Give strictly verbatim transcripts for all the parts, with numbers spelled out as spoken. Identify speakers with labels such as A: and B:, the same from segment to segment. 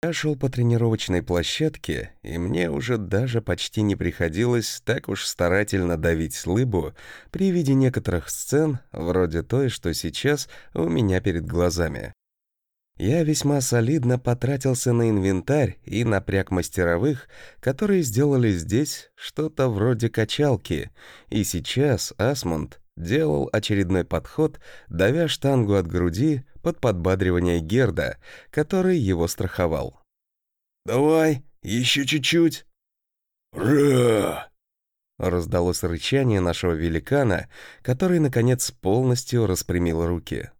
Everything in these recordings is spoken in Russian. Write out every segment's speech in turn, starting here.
A: Я шел по тренировочной площадке, и мне уже даже почти не приходилось так уж старательно давить лыбу при виде некоторых сцен, вроде той, что сейчас у меня перед глазами. Я весьма солидно потратился на инвентарь и напряг мастеровых, которые сделали здесь что-то вроде качалки, и сейчас Асмунд делал очередной подход, давя штангу от груди под подбадривание Герда, который его страховал. «Давай, еще чуть-чуть!» «Ра!» Раздалось рычание нашего великана, который, наконец, полностью распрямил руки.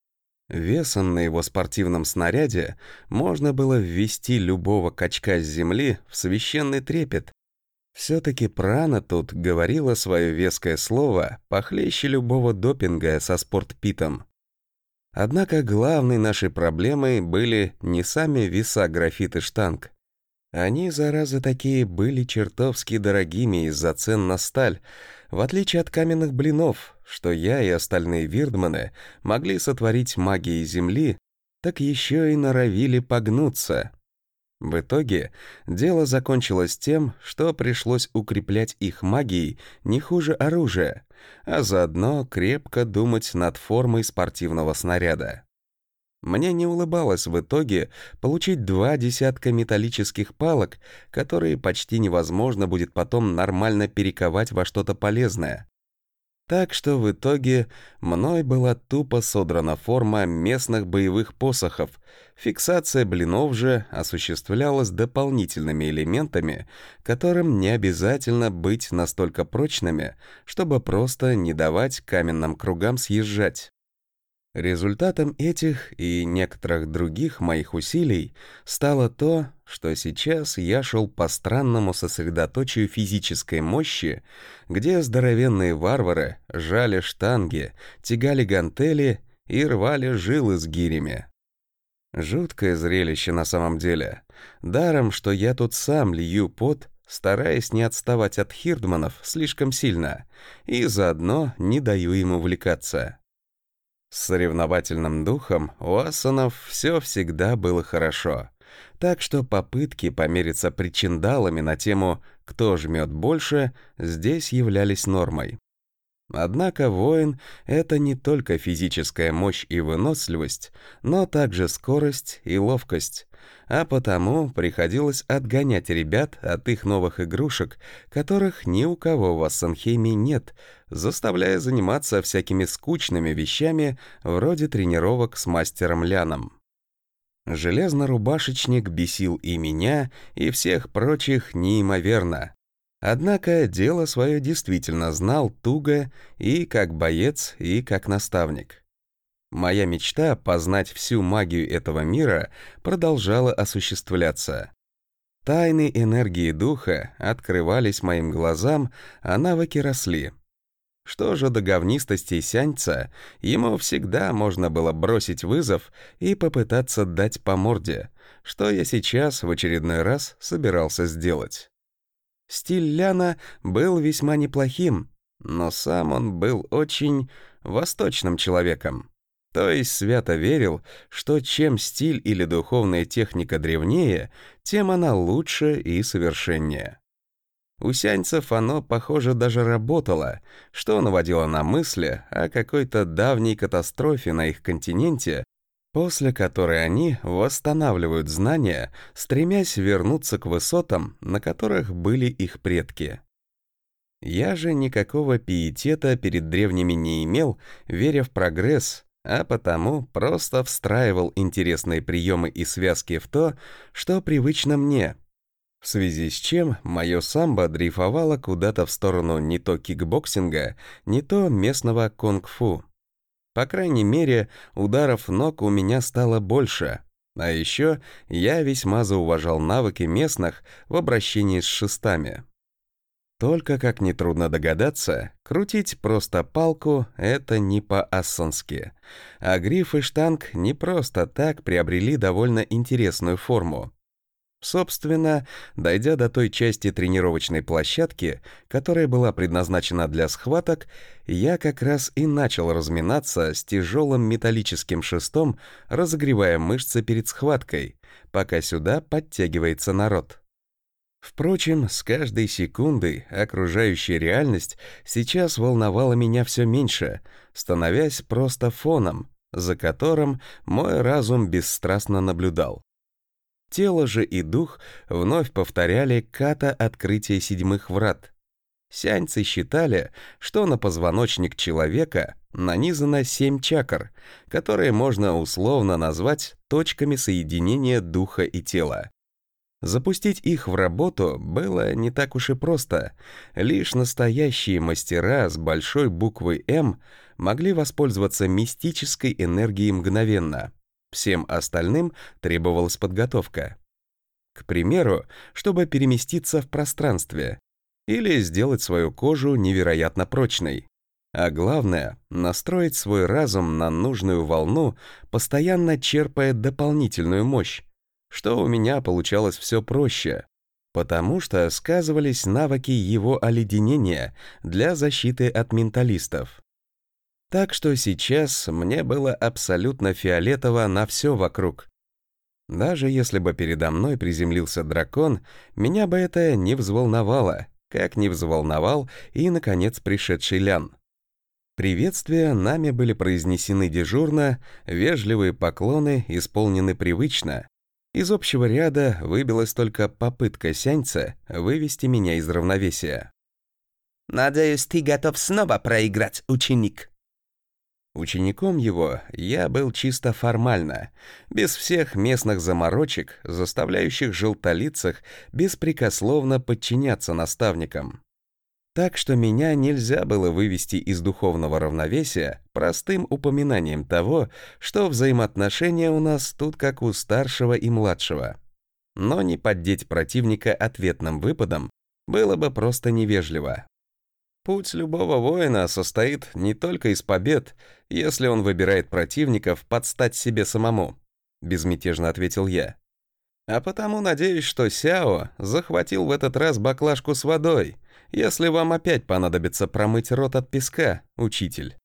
A: Весом на его спортивном снаряде можно было ввести любого качка с земли в священный трепет. Все-таки прана тут говорила свое веское слово похлеще любого допинга со спортпитом. Однако главной нашей проблемой были не сами веса графит и штанг. Они, заразы такие, были чертовски дорогими из-за цен на сталь, в отличие от каменных блинов, что я и остальные вирдманы могли сотворить магией земли, так еще и норовили погнуться. В итоге дело закончилось тем, что пришлось укреплять их магией не хуже оружия, а заодно крепко думать над формой спортивного снаряда. Мне не улыбалось в итоге получить два десятка металлических палок, которые почти невозможно будет потом нормально перековать во что-то полезное. Так что в итоге мной была тупо содрана форма местных боевых посохов, фиксация блинов же осуществлялась дополнительными элементами, которым не обязательно быть настолько прочными, чтобы просто не давать каменным кругам съезжать. Результатом этих и некоторых других моих усилий стало то, что сейчас я шел по странному сосредоточию физической мощи, где здоровенные варвары жали штанги, тягали гантели и рвали жилы с гирями. Жуткое зрелище на самом деле. Даром, что я тут сам лью пот, стараясь не отставать от хирдманов слишком сильно, и заодно не даю им увлекаться. С соревновательным духом у асанов все всегда было хорошо, так что попытки помериться причиндалами на тему «кто жмет больше» здесь являлись нормой. Однако воин — это не только физическая мощь и выносливость, но также скорость и ловкость, а потому приходилось отгонять ребят от их новых игрушек, которых ни у кого в Ассанхейме нет, заставляя заниматься всякими скучными вещами вроде тренировок с мастером Ляном. Железнорубашечник бесил и меня, и всех прочих неимоверно. Однако дело свое действительно знал туго и как боец, и как наставник. Моя мечта познать всю магию этого мира продолжала осуществляться. Тайны энергии духа открывались моим глазам, а навыки росли. Что же до говнистости сяньца, ему всегда можно было бросить вызов и попытаться дать по морде, что я сейчас в очередной раз собирался сделать. Стиль Ляна был весьма неплохим, но сам он был очень восточным человеком. То есть свято верил, что чем стиль или духовная техника древнее, тем она лучше и совершеннее. У сяньцев оно, похоже, даже работало, что наводило на мысли о какой-то давней катастрофе на их континенте, после которой они восстанавливают знания, стремясь вернуться к высотам, на которых были их предки. Я же никакого пиетета перед древними не имел, веря в прогресс, а потому просто встраивал интересные приемы и связки в то, что привычно мне, в связи с чем мое самбо дрейфовало куда-то в сторону не то кикбоксинга, не то местного кунг-фу. По крайней мере, ударов ног у меня стало больше, а еще я весьма зауважал навыки местных в обращении с шестами. Только, как нетрудно догадаться, крутить просто палку — это не по-ассански, а гриф и штанг не просто так приобрели довольно интересную форму. Собственно, дойдя до той части тренировочной площадки, которая была предназначена для схваток, я как раз и начал разминаться с тяжелым металлическим шестом, разогревая мышцы перед схваткой, пока сюда подтягивается народ. Впрочем, с каждой секундой окружающая реальность сейчас волновала меня все меньше, становясь просто фоном, за которым мой разум бесстрастно наблюдал. Тело же и дух вновь повторяли ката открытия седьмых врат. Сяньцы считали, что на позвоночник человека нанизано семь чакр, которые можно условно назвать точками соединения духа и тела. Запустить их в работу было не так уж и просто. Лишь настоящие мастера с большой буквы «М» могли воспользоваться мистической энергией мгновенно. Всем остальным требовалась подготовка. К примеру, чтобы переместиться в пространстве или сделать свою кожу невероятно прочной. А главное — настроить свой разум на нужную волну, постоянно черпая дополнительную мощь, что у меня получалось все проще, потому что сказывались навыки его оледенения для защиты от менталистов. Так что сейчас мне было абсолютно фиолетово на все вокруг. Даже если бы передо мной приземлился дракон, меня бы это не взволновало, как не взволновал и, наконец, пришедший Лян. Приветствия нами были произнесены дежурно, вежливые поклоны исполнены привычно. Из общего ряда выбилась только попытка сяньца вывести меня из равновесия.
B: «Надеюсь, ты готов снова проиграть, ученик?»
A: Учеником его я был чисто формально, без всех местных заморочек, заставляющих желтолицых беспрекословно подчиняться наставникам. Так что меня нельзя было вывести из духовного равновесия простым упоминанием того, что взаимоотношения у нас тут как у старшего и младшего. Но не поддеть противника ответным выпадом было бы просто невежливо. Путь любого воина состоит не только из побед, если он выбирает противников под стать себе самому, безмятежно ответил я. А потому надеюсь, что Сяо захватил в этот раз баклажку с водой, если вам опять понадобится промыть рот от песка, учитель.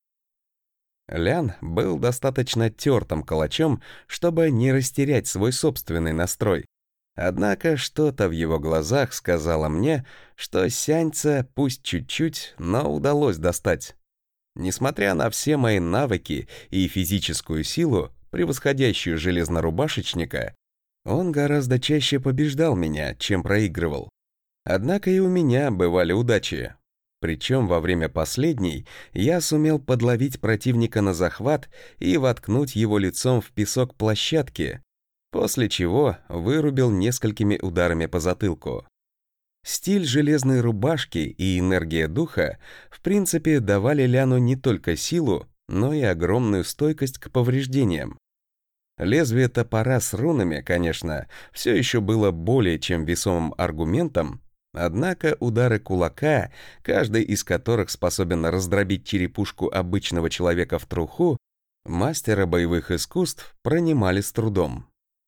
A: Лян был достаточно тертым калачом, чтобы не растерять свой собственный настрой. Однако что-то в его глазах сказало мне, что сяньца пусть чуть-чуть, но удалось достать. Несмотря на все мои навыки и физическую силу, превосходящую железнорубашечника, он гораздо чаще побеждал меня, чем проигрывал. Однако и у меня бывали удачи. Причем во время последней я сумел подловить противника на захват и воткнуть его лицом в песок площадки, после чего вырубил несколькими ударами по затылку. Стиль железной рубашки и энергия духа в принципе давали Ляну не только силу, но и огромную стойкость к повреждениям. Лезвие топора с рунами, конечно, все еще было более чем весомым аргументом, однако удары кулака, каждый из которых способен раздробить черепушку обычного человека в труху, мастера боевых искусств принимали с трудом.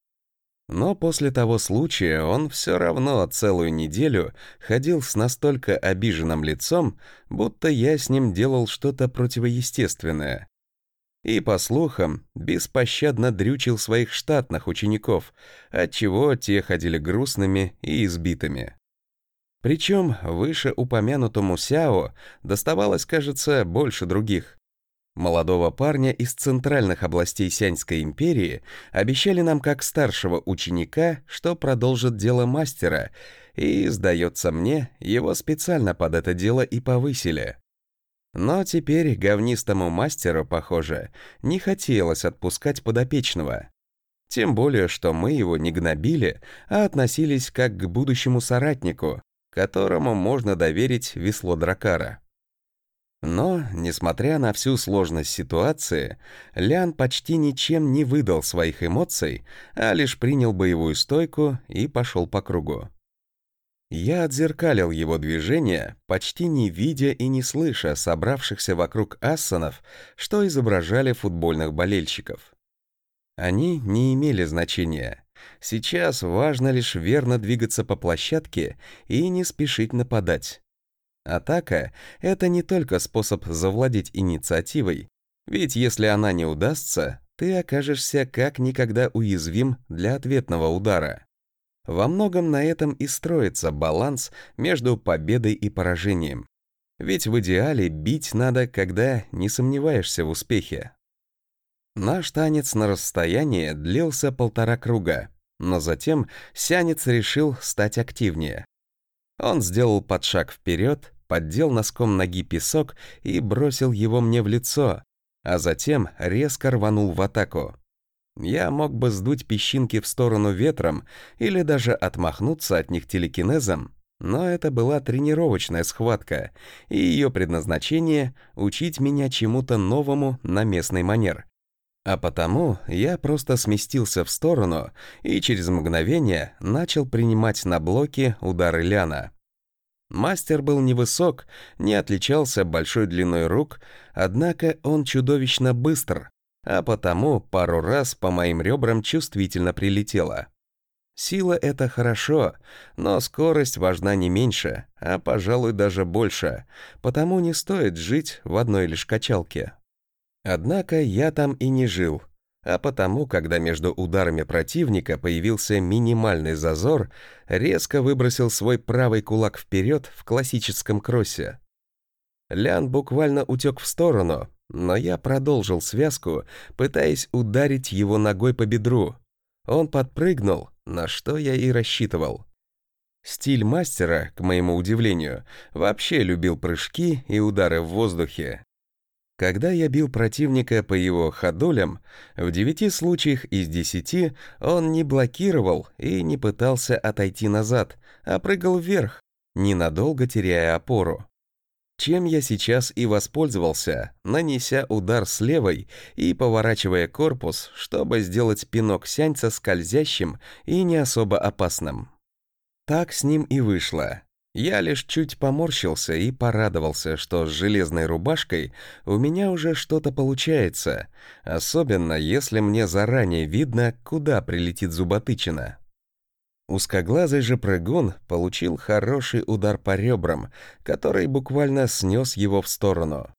A: Но после того случая он все равно целую неделю ходил с настолько обиженным лицом, будто я с ним делал что-то противоестественное. И, по слухам, беспощадно дрючил своих штатных учеников, отчего те ходили грустными и избитыми. Причем вышеупомянутому Сяо доставалось, кажется, больше других. Молодого парня из центральных областей Сяньской империи обещали нам как старшего ученика, что продолжит дело мастера, и, сдается мне, его специально под это дело и повысили. Но теперь говнистому мастеру, похоже, не хотелось отпускать подопечного. Тем более, что мы его не гнобили, а относились как к будущему соратнику, которому можно доверить весло дракара. Но, несмотря на всю сложность ситуации, Лян почти ничем не выдал своих эмоций, а лишь принял боевую стойку и пошел по кругу. Я отзеркалил его движения, почти не видя и не слыша собравшихся вокруг ассанов, что изображали футбольных болельщиков. Они не имели значения. Сейчас важно лишь верно двигаться по площадке и не спешить нападать. Атака — это не только способ завладеть инициативой, ведь если она не удастся, ты окажешься как никогда уязвим для ответного удара. Во многом на этом и строится баланс между победой и поражением. Ведь в идеале бить надо, когда не сомневаешься в успехе. Наш танец на расстоянии длился полтора круга, но затем сянец решил стать активнее. Он сделал подшаг вперед, поддел носком ноги песок и бросил его мне в лицо, а затем резко рванул в атаку. Я мог бы сдуть песчинки в сторону ветром или даже отмахнуться от них телекинезом, но это была тренировочная схватка, и ее предназначение — учить меня чему-то новому на местный манер. А потому я просто сместился в сторону и через мгновение начал принимать на блоки удары Ляна. Мастер был невысок, не отличался большой длиной рук, однако он чудовищно быстр, а потому пару раз по моим ребрам чувствительно прилетело. Сила — это хорошо, но скорость важна не меньше, а, пожалуй, даже больше, потому не стоит жить в одной лишь качалке. Однако я там и не жил, а потому, когда между ударами противника появился минимальный зазор, резко выбросил свой правый кулак вперед в классическом кроссе. Лян буквально утек в сторону, но я продолжил связку, пытаясь ударить его ногой по бедру. Он подпрыгнул, на что я и рассчитывал. Стиль мастера, к моему удивлению, вообще любил прыжки и удары в воздухе. Когда я бил противника по его ходулям, в девяти случаях из десяти он не блокировал и не пытался отойти назад, а прыгал вверх, ненадолго теряя опору. Чем я сейчас и воспользовался, нанеся удар с левой и поворачивая корпус, чтобы сделать пинок сяньца скользящим и не особо опасным. Так с ним и вышло. Я лишь чуть поморщился и порадовался, что с железной рубашкой у меня уже что-то получается, особенно если мне заранее видно, куда прилетит зуботычина. Узкоглазый же прыгун получил хороший удар по ребрам, который буквально снес его в сторону.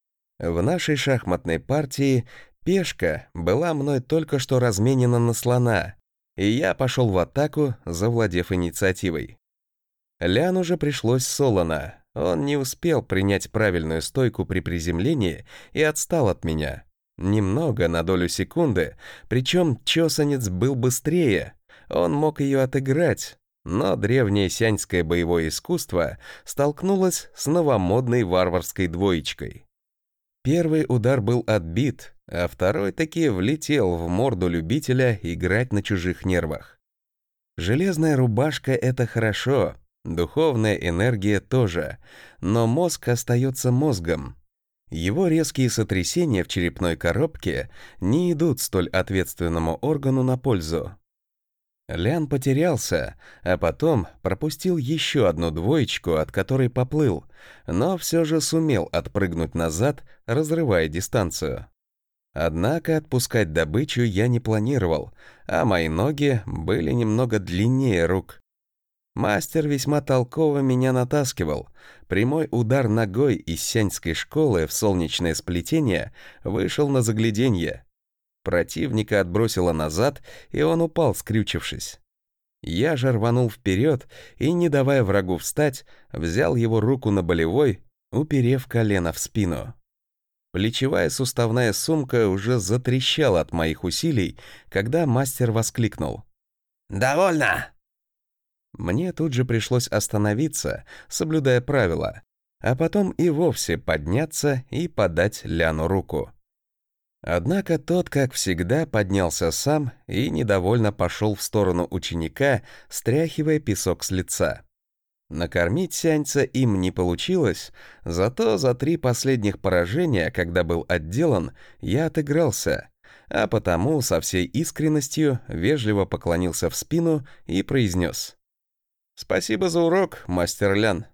A: В нашей шахматной партии пешка была мной только что разменена на слона, и я пошел в атаку, завладев инициативой. Ляну же пришлось солоно. Он не успел принять правильную стойку при приземлении и отстал от меня. Немного, на долю секунды, причем чосанец был быстрее. Он мог ее отыграть, но древнее сяньское боевое искусство столкнулось с новомодной варварской двоечкой. Первый удар был отбит, а второй таки влетел в морду любителя играть на чужих нервах. Железная рубашка — это хорошо, духовная энергия тоже, но мозг остается мозгом. Его резкие сотрясения в черепной коробке не идут столь ответственному органу на пользу. Лян потерялся, а потом пропустил еще одну двоечку, от которой поплыл, но все же сумел отпрыгнуть назад, разрывая дистанцию. Однако отпускать добычу я не планировал, а мои ноги были немного длиннее рук. Мастер весьма толково меня натаскивал. Прямой удар ногой из сяньской школы в солнечное сплетение вышел на загляденье. Противника отбросило назад, и он упал, скрючившись. Я же рванул вперед и, не давая врагу встать, взял его руку на болевой, уперев колено в спину. Плечевая суставная сумка уже затрещала от моих усилий, когда мастер воскликнул:
B: «Довольно!»
A: Мне тут же пришлось остановиться, соблюдая правила, а потом и вовсе подняться и подать Ляну руку. Однако тот, как всегда, поднялся сам и недовольно пошел в сторону ученика, стряхивая песок с лица. Накормить сяньца им не получилось, зато за три последних поражения, когда был отделан, я отыгрался, а потому со всей искренностью вежливо поклонился в спину и произнес: «Спасибо за урок, мастер Лян».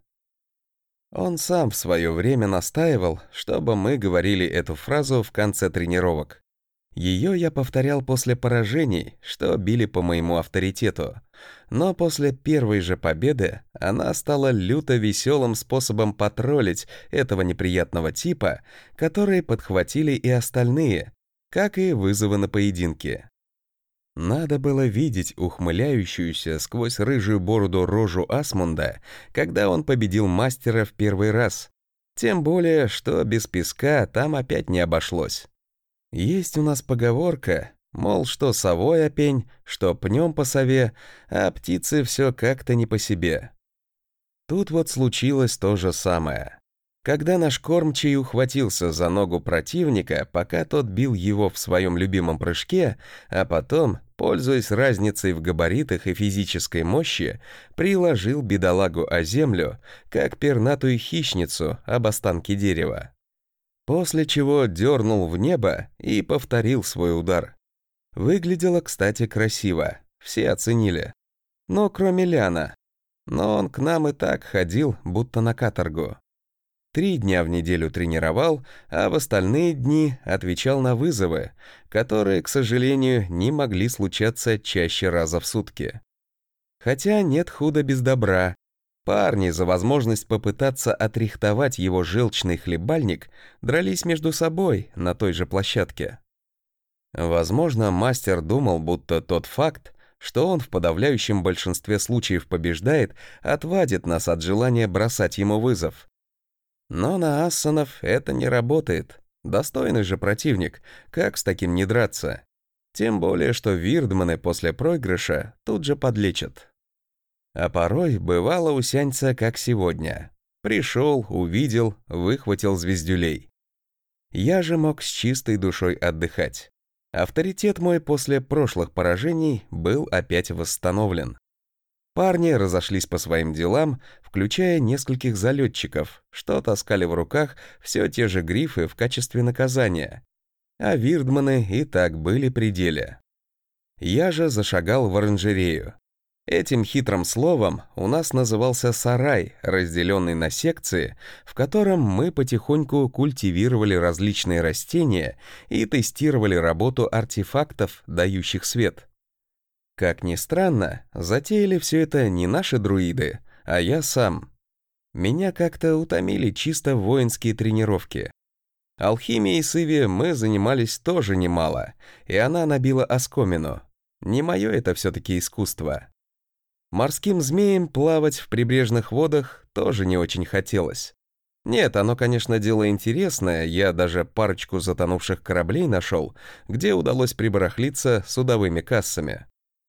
A: Он сам в свое время настаивал, чтобы мы говорили эту фразу в конце тренировок. Ее я повторял после поражений, что били по моему авторитету. Но после первой же победы она стала люто веселым способом потроллить этого неприятного типа, который подхватили и остальные, как и вызовы на поединки. Надо было видеть ухмыляющуюся сквозь рыжую бороду рожу Асмунда, когда он победил мастера в первый раз. Тем более, что без песка там опять не обошлось. Есть у нас поговорка, мол, что совой о пень, что пнем по сове, а птицы все как-то не по себе. Тут вот случилось то же самое. Когда наш кормчий ухватился за ногу противника, пока тот бил его в своем любимом прыжке, а потом, пользуясь разницей в габаритах и физической мощи, приложил бедолагу о землю, как пернатую хищницу об останки дерева. После чего дернул в небо и повторил свой удар. Выглядело, кстати, красиво, все оценили. Но кроме Ляна. Но он к нам и так ходил, будто на каторгу. Три дня в неделю тренировал, а в остальные дни отвечал на вызовы, которые, к сожалению, не могли случаться чаще раза в сутки. Хотя нет худа без добра. Парни за возможность попытаться отрихтовать его желчный хлебальник дрались между собой на той же площадке. Возможно, мастер думал, будто тот факт, что он в подавляющем большинстве случаев побеждает, отвадит нас от желания бросать ему вызов. Но на ассанов это не работает. Достойный же противник, как с таким не драться? Тем более, что вирдманы после проигрыша тут же подлечат. А порой бывало у сяньца, как сегодня. Пришел, увидел, выхватил звездюлей. Я же мог с чистой душой отдыхать. Авторитет мой после прошлых поражений был опять восстановлен. Парни разошлись по своим делам, включая нескольких залетчиков, что таскали в руках все те же грифы в качестве наказания. А вирдманы и так были при деле. Я же зашагал в оранжерею. Этим хитрым словом у нас назывался сарай, разделенный на секции, в котором мы потихоньку культивировали различные растения и тестировали работу артефактов, дающих свет. Как ни странно, затеяли все это не наши друиды, а я сам. Меня как-то утомили чисто воинские тренировки. Алхимией с Иви мы занимались тоже немало, и она набила оскомину. Не мое это все-таки искусство. Морским змеям плавать в прибрежных водах тоже не очень хотелось. Нет, оно, конечно, дело интересное, я даже парочку затонувших кораблей нашел, где удалось прибарахлиться судовыми кассами.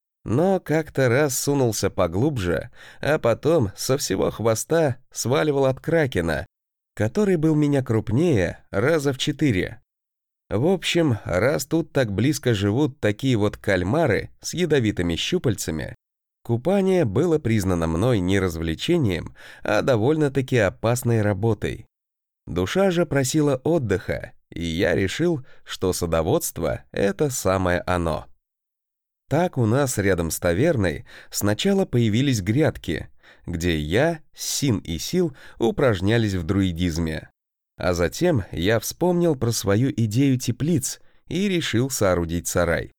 A: Но как-то раз сунулся поглубже, а потом со всего хвоста сваливал от кракена, который был меня крупнее раза в четыре. В общем, раз тут так близко живут такие вот кальмары с ядовитыми щупальцами, купание было признано мной не развлечением, а довольно-таки опасной работой. Душа же просила отдыха, и я решил, что садоводство — это самое оно. Так у нас рядом с таверной сначала появились грядки, где я, Син и Сил упражнялись в друидизме. А затем я вспомнил про свою идею теплиц и решил соорудить сарай.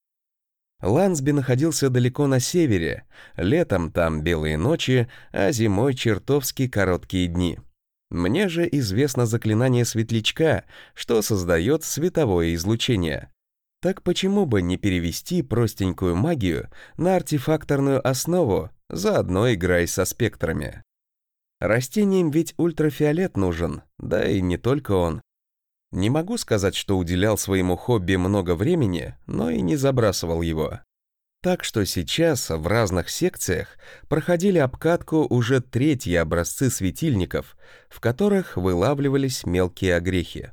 A: Лансби находился далеко на севере, летом там белые ночи, а зимой чертовски короткие дни. Мне же известно заклинание светлячка, что создает световое излучение. Так почему бы не перевести простенькую магию на артефакторную основу, заодно играя со спектрами? Растениям ведь ультрафиолет нужен, да и не только он. Не могу сказать, что уделял своему хобби много времени, но и не забрасывал его. Так что сейчас в разных секциях проходили обкатку уже третьи образцы светильников, в которых вылавливались мелкие огрехи.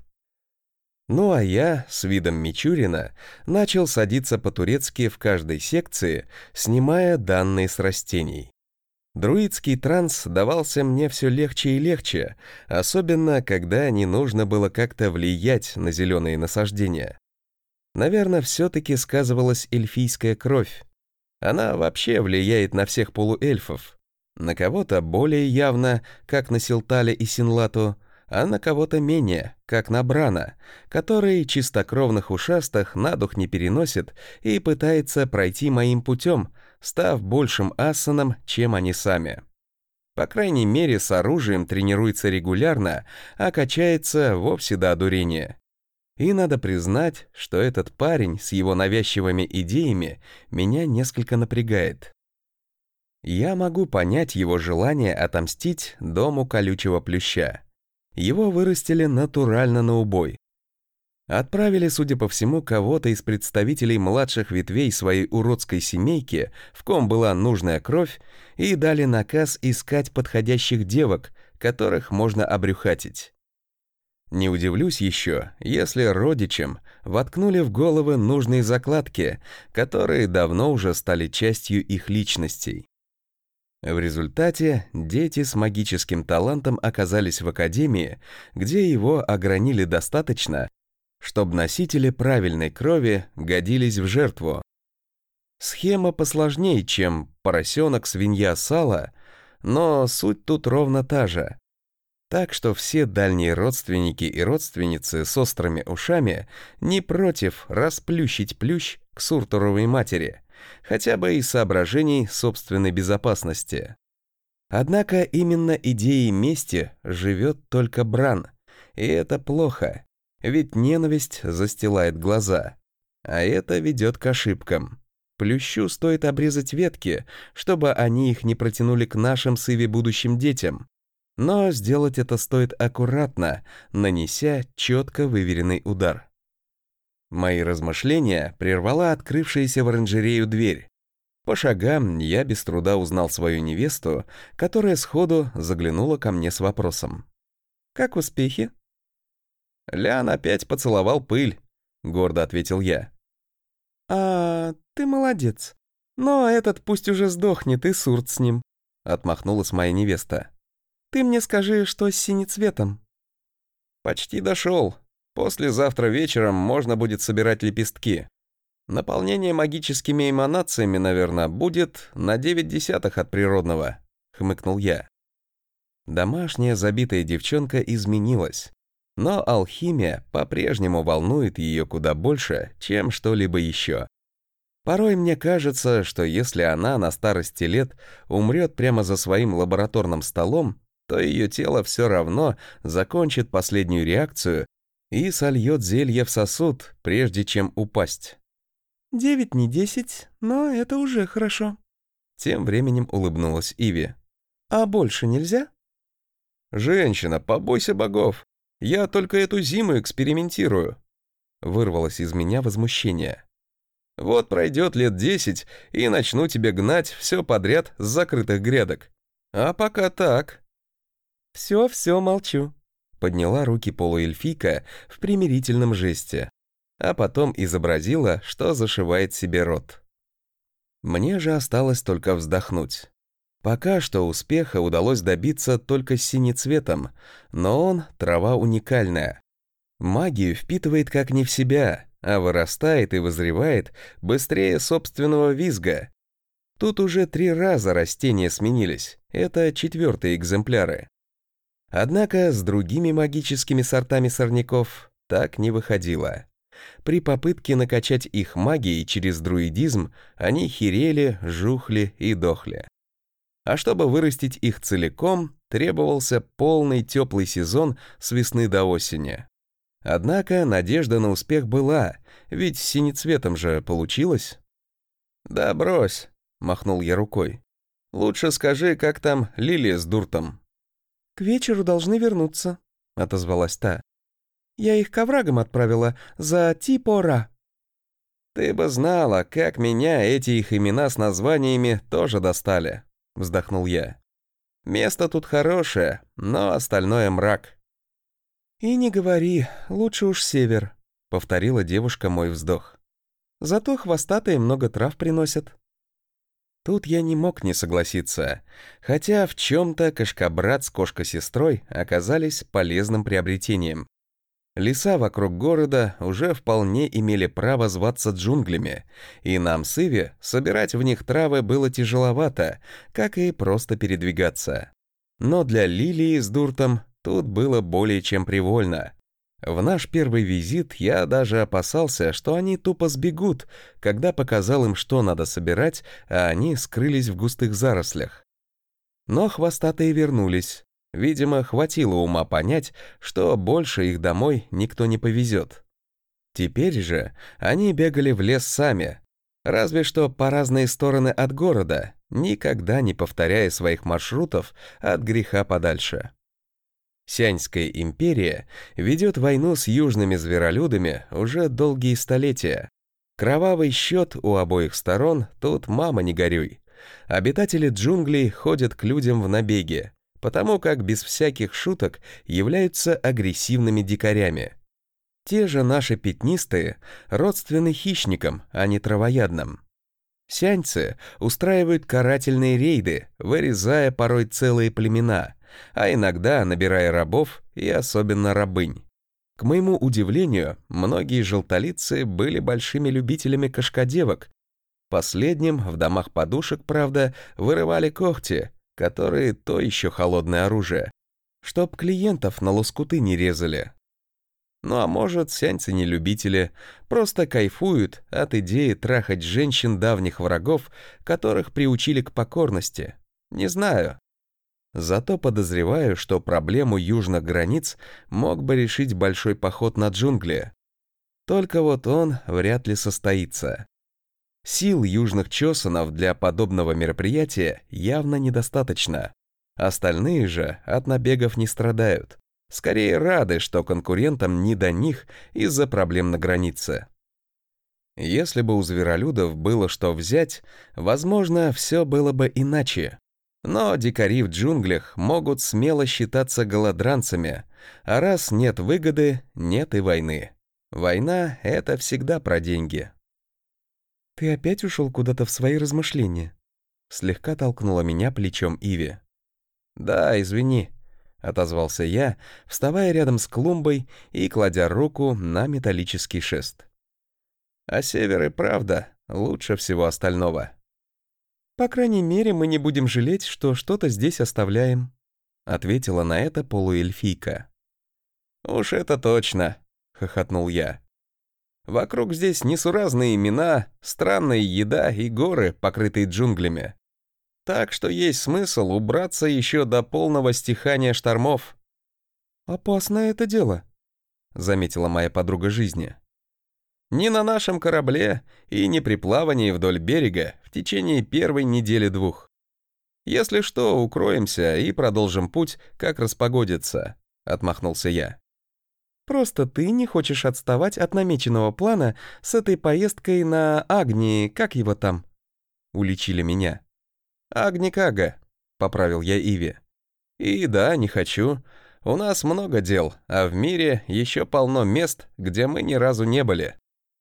A: Ну а я, с видом Мичурина, начал садиться по-турецки в каждой секции, снимая данные с растений. Друидский транс давался мне все легче и легче, особенно когда не нужно было как-то влиять на зеленые насаждения. Наверное, все-таки сказывалась эльфийская кровь. Она вообще влияет на всех полуэльфов. На кого-то более явно, как на Силтале и Синлату, а на кого-то менее, как на Брана, который чистокровных ушастых на дух не переносит и пытается пройти моим путем, став большим асаном, чем они сами. По крайней мере, с оружием тренируется регулярно, а качается вовсе до одурения. И надо признать, что этот парень с его навязчивыми идеями меня несколько напрягает. Я могу понять его желание отомстить дому колючего плюща. Его вырастили натурально на убой. Отправили, судя по всему, кого-то из представителей младших ветвей своей уродской семейки, в ком была нужная кровь, и дали наказ искать подходящих девок, которых можно обрюхатить. Не удивлюсь еще, если родичам воткнули в головы нужные закладки, которые давно уже стали частью их личностей. В результате дети с магическим талантом оказались в академии, где его огранили достаточно, чтобы носители правильной крови годились в жертву. Схема посложнее, чем поросенок, свинья, сало, но суть тут ровно та же. Так что все дальние родственники и родственницы с острыми ушами не против расплющить плющ к суртуровой матери, хотя бы из соображений собственной безопасности. Однако именно идеей мести живет только Бран, и это плохо, ведь ненависть застилает глаза, а это ведет к ошибкам. Плющу стоит обрезать ветки, чтобы они их не протянули к нашим с Иви будущим детям. Но сделать это стоит аккуратно, нанеся четко выверенный удар. Мои размышления прервала открывшаяся в оранжерею дверь. По шагам я без труда узнал свою невесту, которая сходу заглянула ко мне с вопросом. «Как успехи?» «Лян опять поцеловал пыль», — гордо ответил я. «А, ты молодец. Но этот пусть уже сдохнет, и сурт с ним», — отмахнулась моя невеста. «Ты мне скажи, что с синецветом?» «Почти дошел. Послезавтра вечером можно будет собирать лепестки. Наполнение магическими эманациями, наверное, будет на девять десятых от природного», — хмыкнул я. Домашняя забитая девчонка изменилась, но алхимия по-прежнему волнует ее куда больше, чем что-либо еще. Порой мне кажется, что если она на старости лет умрет прямо за своим лабораторным столом, то ее тело все равно закончит последнюю реакцию и сольет зелье в сосуд, прежде чем упасть. «Девять не десять, но это уже хорошо», — тем временем улыбнулась Иви. «А больше нельзя?» «Женщина, побойся богов! Я только эту зиму экспериментирую», — вырвалось из меня возмущение. «Вот пройдет лет десять, и начну тебе гнать все подряд с закрытых грядок. А пока так». «Все-все, молчу», — подняла руки полуэльфийка в примирительном жесте, а потом изобразила, что зашивает себе рот. Мне же осталось только вздохнуть. Пока что успеха удалось добиться только с синецветом, но он — трава уникальная. Магию впитывает как не в себя, а вырастает и вызревает быстрее собственного визга. Тут уже три раза растения сменились, это четвертые экземпляры. Однако с другими магическими сортами сорняков так не выходило. При попытке накачать их магией через друидизм они херели, жухли и дохли. А чтобы вырастить их целиком, требовался полный теплый сезон с весны до осени. Однако надежда на успех была, ведь с синецветом же получилось. «Да брось», — махнул я рукой. «Лучше скажи, как там Лилия с Дуртом?» «К вечеру должны вернуться», — отозвалась та. «Я их к оврагам отправила за Типора». «Ты бы знала, как меня эти их имена с названиями тоже достали», — вздохнул я. «Место тут хорошее, но остальное мрак». «И не говори, лучше уж север», — повторила девушка мой вздох. «Зато хвостатые много трав приносят». Тут я не мог не согласиться, хотя в чем-то кошкобрат с кошкой-сестрой оказались полезным приобретением. Леса вокруг города уже вполне имели право зваться джунглями, и нам с Иви собирать в них травы было тяжеловато, как и просто передвигаться. Но для Лилии с Дуртом тут было более чем привольно. В наш первый визит я даже опасался, что они тупо сбегут, когда показал им, что надо собирать, а они скрылись в густых зарослях. Но хвостатые вернулись. Видимо, хватило ума понять, что больше их домой никто не повезет. Теперь же они бегали в лес сами, разве что по разные стороны от города, никогда не повторяя своих маршрутов от греха подальше. Сяньская империя ведет войну с южными зверолюдами уже долгие столетия. Кровавый счет у обоих сторон, тут мама не горюй. Обитатели джунглей ходят к людям в набеги, потому как без всяких шуток являются агрессивными дикарями. Те же наши пятнистые родственны хищникам, а не травоядным. Сяньцы устраивают карательные рейды, вырезая порой целые племена, а иногда набирая рабов и особенно рабынь. К моему удивлению, многие желтолицы были большими любителями кошкодевок. Последним в домах подушек, правда, вырывали когти, которые то еще холодное оружие, чтоб клиентов на лоскуты не резали. Ну а может, сяньцы не любители, просто кайфуют от идеи трахать женщин давних врагов, которых приучили к покорности. Не знаю. Зато подозреваю, что проблему южных границ мог бы решить большой поход на джунгли. Только вот он вряд ли состоится. Сил южных чосанов для подобного мероприятия явно недостаточно. Остальные же от набегов не страдают. Скорее рады, что конкурентам не до них из-за проблем на границе. Если бы у зверолюдов было что взять, возможно, все было бы иначе. Но дикари в джунглях могут смело считаться голодранцами, а раз нет выгоды, нет и войны. Война — это всегда про деньги. «Ты опять ушел куда-то в свои размышления?» Слегка толкнула меня плечом Иви. «Да, извини», — отозвался я, вставая рядом с клумбой и кладя руку на металлический шест. «А север и правда лучше всего остального». «По крайней мере, мы не будем жалеть, что что-то здесь оставляем», — ответила на это полуэльфийка. «Уж это точно», — хохотнул я. «Вокруг здесь несуразные имена, странная еда и горы, покрытые джунглями. Так что есть смысл убраться еще до полного стихания штормов». «Опасное это дело», — заметила моя подруга жизни. «Не на нашем корабле и не при плавании вдоль берега в течение первой недели-двух. Если что, укроемся и продолжим путь, как распогодится», — отмахнулся я. «Просто ты не хочешь отставать от намеченного плана с этой поездкой на Агни, как его там?» — уличили меня. «Агникага», — поправил я Иви. «И да, не хочу. У нас много дел, а в мире еще полно мест, где мы ни разу не были».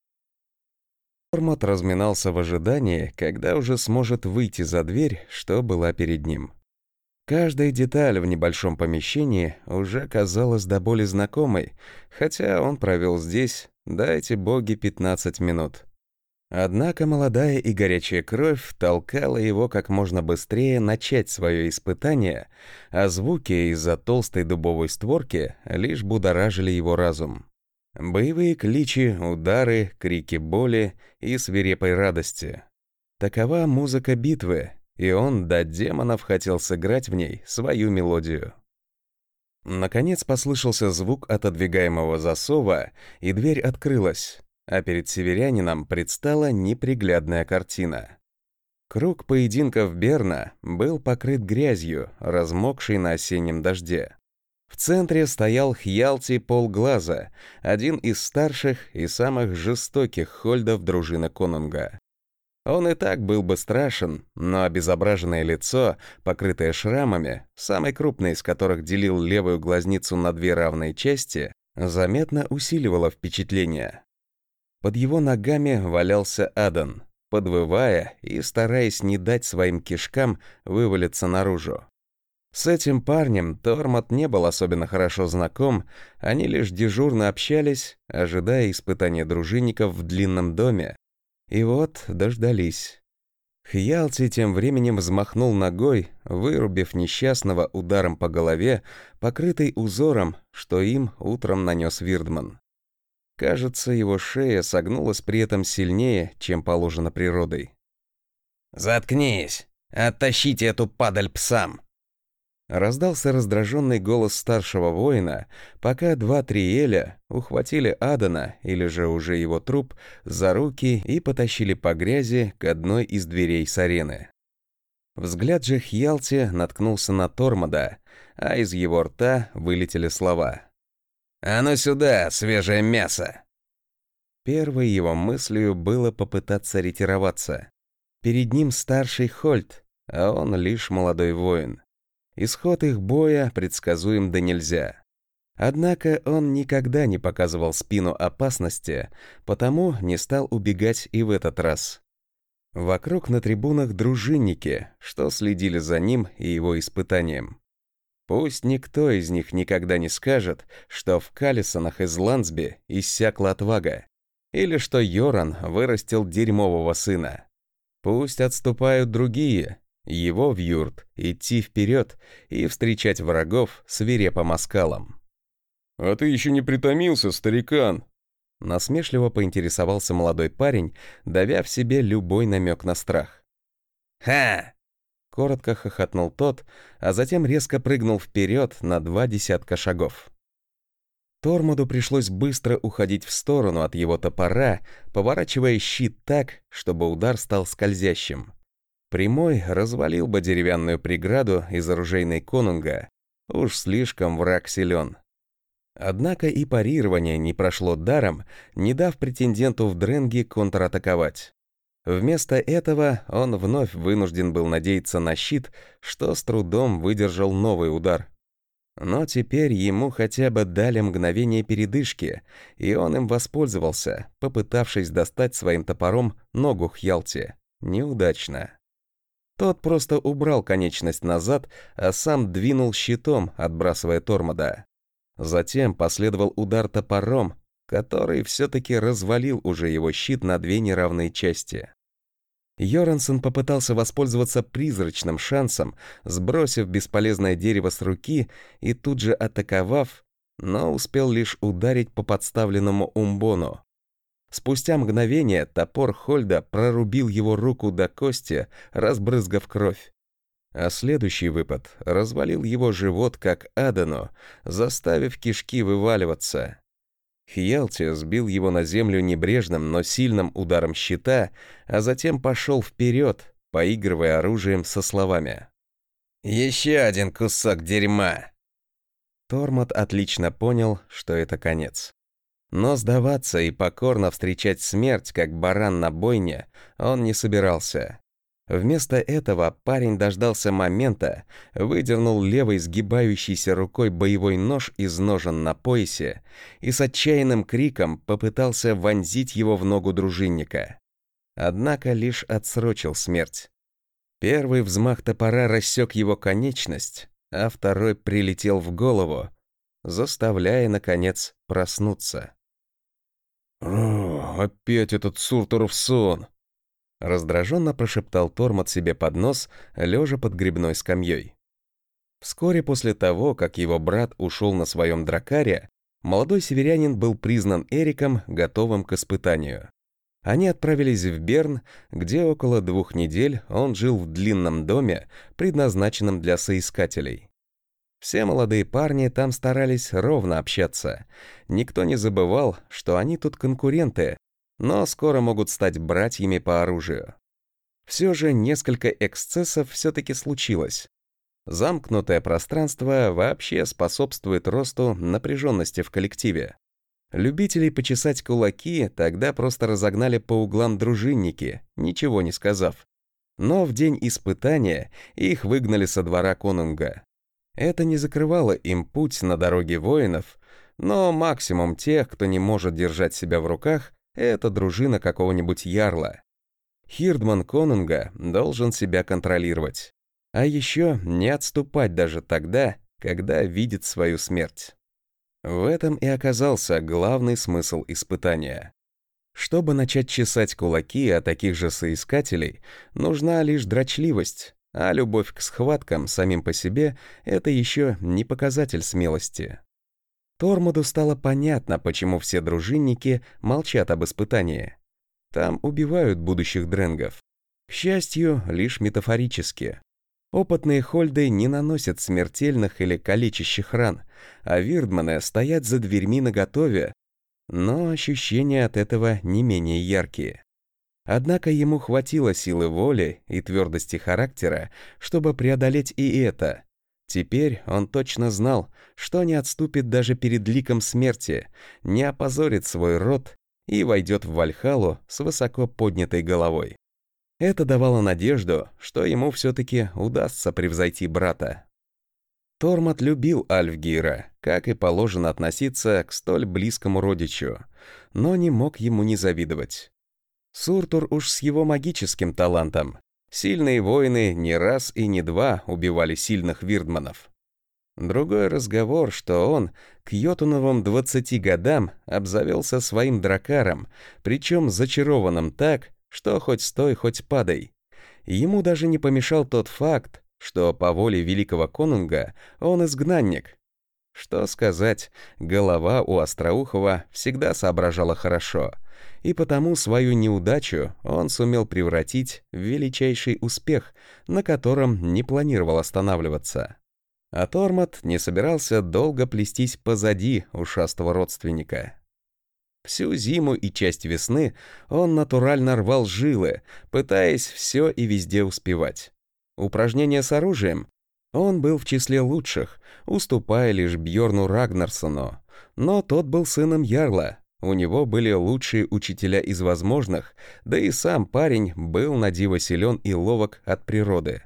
A: Тормот разминался в ожидании, когда уже сможет выйти за дверь, что была перед ним. Каждая деталь в небольшом помещении уже казалась до боли знакомой, хотя он провел здесь, дайте боги, пятнадцать минут. Однако молодая и горячая кровь толкала его как можно быстрее начать свое испытание, а звуки из-за толстой дубовой створки лишь будоражили его разум. Боевые кличи, удары, крики боли и свирепой радости. Такова музыка битвы, и он до демонов хотел сыграть в ней свою мелодию. Наконец послышался звук отодвигаемого засова, и дверь открылась, а перед северянином предстала неприглядная картина. Круг поединков Берна был покрыт грязью, размокшей на осеннем дожде. В центре стоял Хьялти Полглаза, один из старших и самых жестоких хольдов дружины Конунга. Он и так был бы страшен, но обезображенное лицо, покрытое шрамами, самый крупный из которых делил левую глазницу на две равные части, заметно усиливало впечатление. Под его ногами валялся Адан, подвывая и стараясь не дать своим кишкам вывалиться наружу. С этим парнем Тормот не был особенно хорошо знаком, они лишь дежурно общались, ожидая испытания дружинников в длинном доме. И вот дождались. Хьялти тем временем взмахнул ногой, вырубив несчастного ударом по голове, покрытой узором, что им утром нанес Вирдман. Кажется, его шея согнулась при этом сильнее, чем положено природой.
B: «Заткнись! Оттащите эту падаль псам!»
A: Раздался раздраженный голос старшего воина, пока два Триэля ухватили Адана, или же уже его труп, за руки и потащили по грязи к одной из дверей с арены. Взгляд же Хьялти наткнулся на Тормода, а из его рта вылетели слова.
B: «А ну сюда, свежее мясо!»
A: Первой его мыслью было попытаться ретироваться. Перед ним старший Хольт, а он лишь молодой воин. Исход их боя предсказуем да нельзя. Однако он никогда не показывал спину опасности, потому не стал убегать и в этот раз. Вокруг на трибунах дружинники, что следили за ним и его испытанием. Пусть никто из них никогда не скажет, что в Калисонах из Лансби иссякла отвага, или что Йоран вырастил дерьмового сына. Пусть отступают другие, его в юрт идти вперед и встречать врагов свирепым оскалом. «А ты еще не притомился, старикан?» Насмешливо поинтересовался молодой парень, давя в себе любой намек на страх.
B: «Ха!»
A: Коротко хохотнул тот, а затем резко прыгнул вперед на два десятка шагов. Тормоду пришлось быстро уходить в сторону от его топора, поворачивая щит так, чтобы удар стал скользящим. Прямой развалил бы деревянную преграду из оружейной конунга. Уж слишком враг силен. Однако и парирование не прошло даром, не дав претенденту в Дренги контратаковать. Вместо этого он вновь вынужден был надеяться на щит, что с трудом выдержал новый удар. Но теперь ему хотя бы дали мгновение передышки, и он им воспользовался, попытавшись достать своим топором ногу Хьялти. Неудачно. Тот просто убрал конечность назад, а сам двинул щитом, отбрасывая Тормода. Затем последовал удар топором, который все-таки развалил уже его щит на две неравные части. Йорансон попытался воспользоваться призрачным шансом, сбросив бесполезное дерево с руки и тут же атаковав, но успел лишь ударить по подставленному умбону. Спустя мгновение топор Хольда прорубил его руку до кости, разбрызгав кровь. А следующий выпад развалил его живот как Адану, заставив кишки вываливаться. Хьялти сбил его на землю небрежным, но сильным ударом щита, а затем пошел вперед, поигрывая оружием со словами.
B: «Еще один кусок дерьма!»
A: Тормод отлично понял, что это конец. Но сдаваться и покорно встречать смерть, как баран на бойне, он не собирался. Вместо этого парень дождался момента, выдернул левой сгибающейся рукой боевой нож из ножен на поясе и с отчаянным криком попытался вонзить его в ногу дружинника. Однако лишь отсрочил смерть. Первый взмах топора рассек его конечность, а второй прилетел в голову, заставляя, наконец, проснуться. «О, опять этот Суртуров сон!» Раздраженно прошептал Тормод себе под нос, лежа под грибной скамьей. Вскоре после того, как его брат ушел на своем дракаре, молодой северянин был признан Эриком, готовым к испытанию. Они отправились в Берн, где около двух недель он жил в длинном доме, предназначенном для соискателей. Все молодые парни там старались ровно общаться. Никто не забывал, что они тут конкуренты, но скоро могут стать братьями по оружию. Все же несколько эксцессов все-таки случилось. Замкнутое пространство вообще способствует росту напряженности в коллективе. Любителей почесать кулаки тогда просто разогнали по углам дружинники, ничего не сказав. Но в день испытания их выгнали со двора конунга. Это не закрывало им путь на дороге воинов, но максимум тех, кто не может держать себя в руках, это дружина какого-нибудь ярла. Хирдман конунга должен себя контролировать. А еще не отступать даже тогда, когда видит свою смерть. В этом и оказался главный смысл испытания. Чтобы начать чесать кулаки о таких же соискателей, нужна лишь дрочливость, а любовь к схваткам самим по себе — это еще не показатель смелости. Тормоду стало понятно, почему все дружинники молчат об испытании. Там убивают будущих дренгов. К счастью, лишь метафорически. Опытные хольды не наносят смертельных или калечащих ран, а вирдманы стоят за дверьми наготове, но ощущения от этого не менее яркие. Однако ему хватило силы воли и твердости характера, чтобы преодолеть и это. Теперь он точно знал, что не отступит даже перед ликом смерти, не опозорит свой род и войдет в Вальхалу с высоко поднятой головой. Это давало надежду, что ему все-таки удастся превзойти брата. Тормот любил Альфгира, как и положено относиться к столь близкому родичу, но не мог ему не завидовать. Суртур уж с его магическим талантом. Сильные воины не раз и не два убивали сильных вирдманов. Другой разговор, что он к йотуновым двадцати годам обзавелся своим дракаром, причем зачарованным так, что хоть стой, хоть падай. Ему даже не помешал тот факт, что по воле великого конунга он изгнанник. Что сказать, голова у Остроухова всегда соображала хорошо, и потому свою неудачу он сумел превратить в величайший успех, на котором не планировал останавливаться. А Тормот не собирался долго плестись позади ушастого родственника. Всю зиму и часть весны он натурально рвал жилы, пытаясь все и везде успевать. Упражнения с оружием он был в числе лучших, уступая лишь Бьорну Рагнарсону, но тот был сыном ярла, у него были лучшие учителя из возможных, да и сам парень был на диво силен и ловок от природы.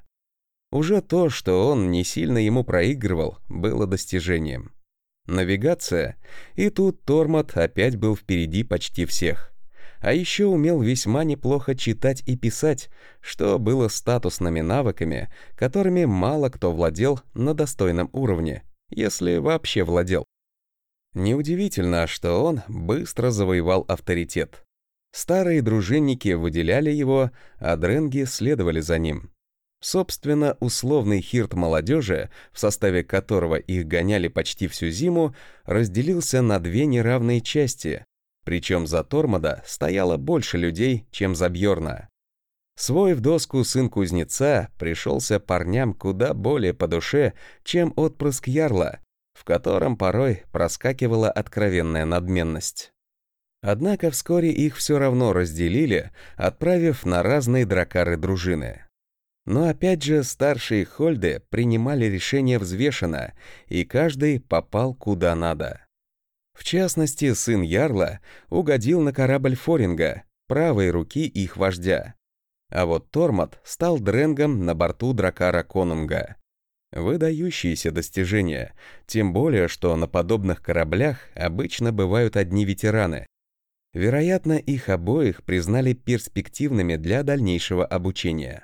A: Уже то, что он не сильно ему проигрывал, было достижением. Навигация, и тут Тормот опять был впереди почти всех. А еще умел весьма неплохо читать и писать, что было статусными навыками, которыми мало кто владел на достойном уровне, если вообще владел. Неудивительно, что он быстро завоевал авторитет. Старые дружинники выделяли его, а дренги следовали за ним. Собственно, условный хирт молодежи, в составе которого их гоняли почти всю зиму, разделился на две неравные части, причем за Тормода стояло больше людей, чем за Бьорна. Свой в доску сын кузнеца пришелся парням куда более по душе, чем отпрыск ярла, в котором порой проскакивала откровенная надменность. Однако вскоре их все равно разделили, отправив на разные дракары дружины. Но опять же старшие хольды принимали решения взвешенно, и каждый попал куда надо. В частности, сын ярла угодил на корабль Форинга, правой руки их вождя. А вот Тормот стал дренгом на борту дракара конунга. Выдающиеся достижения, тем более, что на подобных кораблях обычно бывают одни ветераны. Вероятно, их обоих признали перспективными для дальнейшего обучения.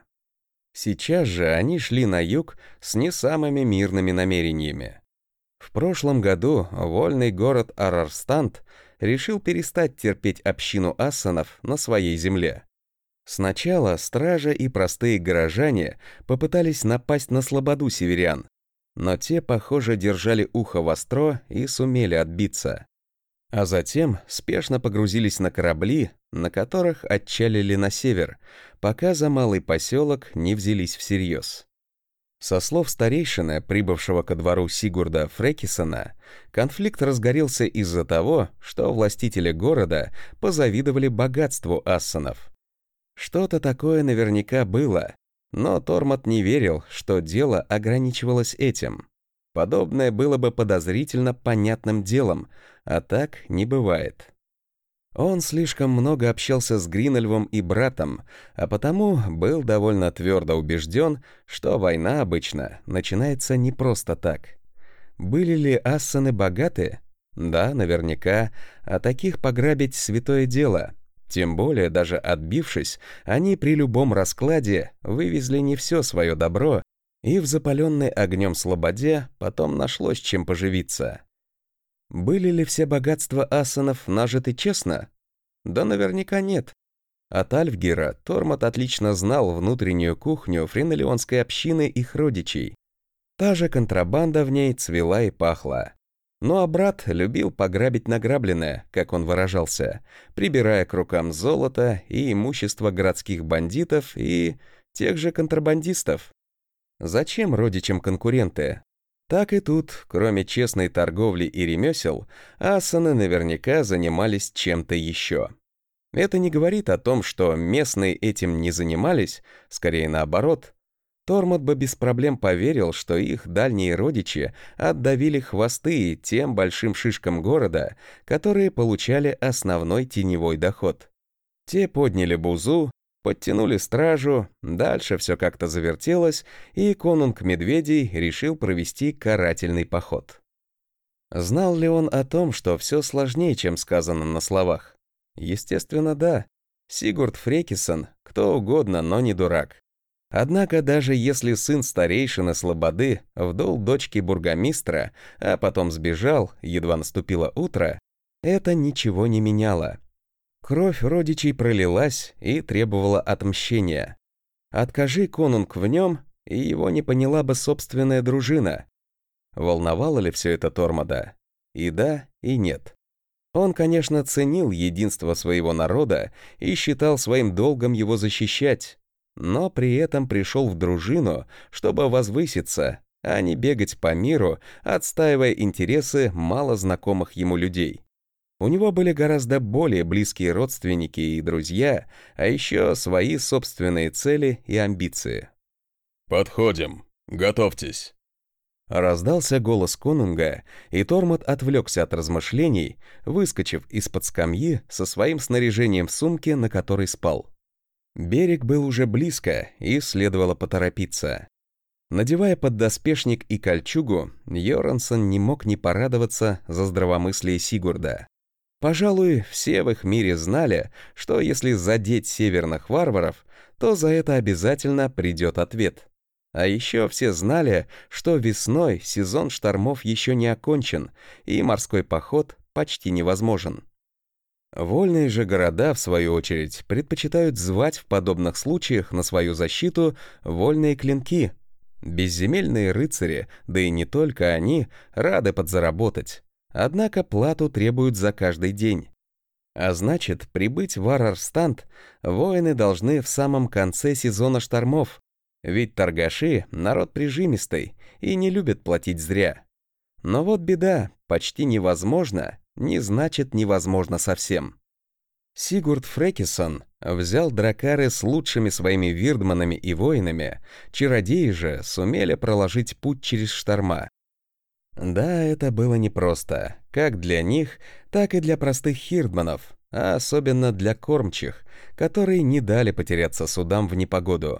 A: Сейчас же они шли на юг с не самыми мирными намерениями. В прошлом году вольный город Арарстант решил перестать терпеть общину ассанов на своей земле. Сначала стража и простые горожане попытались напасть на слободу северян, но те, похоже, держали ухо востро и сумели отбиться. А затем спешно погрузились на корабли, на которых отчалили на север, пока за малый поселок не взялись всерьез. Со слов старейшины, прибывшего ко двору Сигурда Фрекисона, конфликт разгорелся из-за того, что властители города позавидовали богатству ассанов. Что-то такое наверняка было, но Тормот не верил, что дело ограничивалось этим. Подобное было бы подозрительно понятным делом, а так не бывает. Он слишком много общался с Гринельвом и братом, а потому был довольно твердо убежден, что война обычно начинается не просто так. Были ли ассаны богаты? Да, наверняка, а таких пограбить святое дело. Тем более, даже отбившись, они при любом раскладе вывезли не все свое добро, и в запаленной огнем слободе потом нашлось чем поживиться. Были ли все богатства ассанов нажиты честно? Да наверняка нет. От Альфгера Тормот отлично знал внутреннюю кухню френелионской общины их родичей. Та же контрабанда в ней цвела и пахла. Ну а брат любил пограбить награбленное, как он выражался, прибирая к рукам золото и имущество городских бандитов и тех же контрабандистов. Зачем родичам конкуренты? Так и тут, кроме честной торговли и ремесел, Ассаны наверняка занимались чем-то еще. Это не говорит о том, что местные этим не занимались, скорее наоборот. Тормот бы без проблем поверил, что их дальние родичи отдавили хвосты тем большим шишкам города, которые получали основной теневой доход. Те подняли бузу, подтянули стражу, дальше все как-то завертелось, и конунг Медведей решил провести карательный поход. Знал ли он о том, что все сложнее, чем сказано на словах? Естественно, да. Сигурд Фрекисон — кто угодно, но не дурак. Однако даже если сын старейшины Слободы вдул дочки бургомистра, а потом сбежал, едва наступило утро, это ничего не меняло. Кровь родичей пролилась и требовала отмщения. Откажи конунг в нем, и его не поняла бы собственная дружина. Волновало ли все это Тормода? И да, и нет. Он, конечно, ценил единство своего народа и считал своим долгом его защищать, но при этом пришел в дружину, чтобы возвыситься, а не бегать по миру, отстаивая интересы мало знакомых ему людей. У него были гораздо более близкие родственники и друзья, а еще свои собственные цели и амбиции.
C: «Подходим. Готовьтесь».
A: Раздался голос конунга, и Тормот отвлекся от размышлений, выскочив из-под скамьи со своим снаряжением в сумке, на которой спал. Берег был уже близко, и следовало поторопиться. Надевая поддоспешник и кольчугу, Йорансон не мог не порадоваться за здравомыслие Сигурда. Пожалуй, все в их мире знали, что если задеть северных варваров, то за это обязательно придет ответ. А еще все знали, что весной сезон штормов еще не окончен, и морской поход почти невозможен. Вольные же города, в свою очередь, предпочитают звать в подобных случаях на свою защиту вольные клинки. Безземельные рыцари, да и не только они, рады подзаработать. Однако плату требуют за каждый день. А значит, прибыть в Арарстанд воины должны в самом конце сезона штормов, ведь торгаши — народ прижимистый и не любят платить зря. Но вот беда, почти невозможно, не значит невозможно совсем. Сигурд Фрекисон взял дракары с лучшими своими вирдманами и воинами, чародеи же сумели проложить путь через шторма. Да, это было непросто, как для них, так и для простых хирдманов, а особенно для кормчих, которые не дали потеряться судам в непогоду.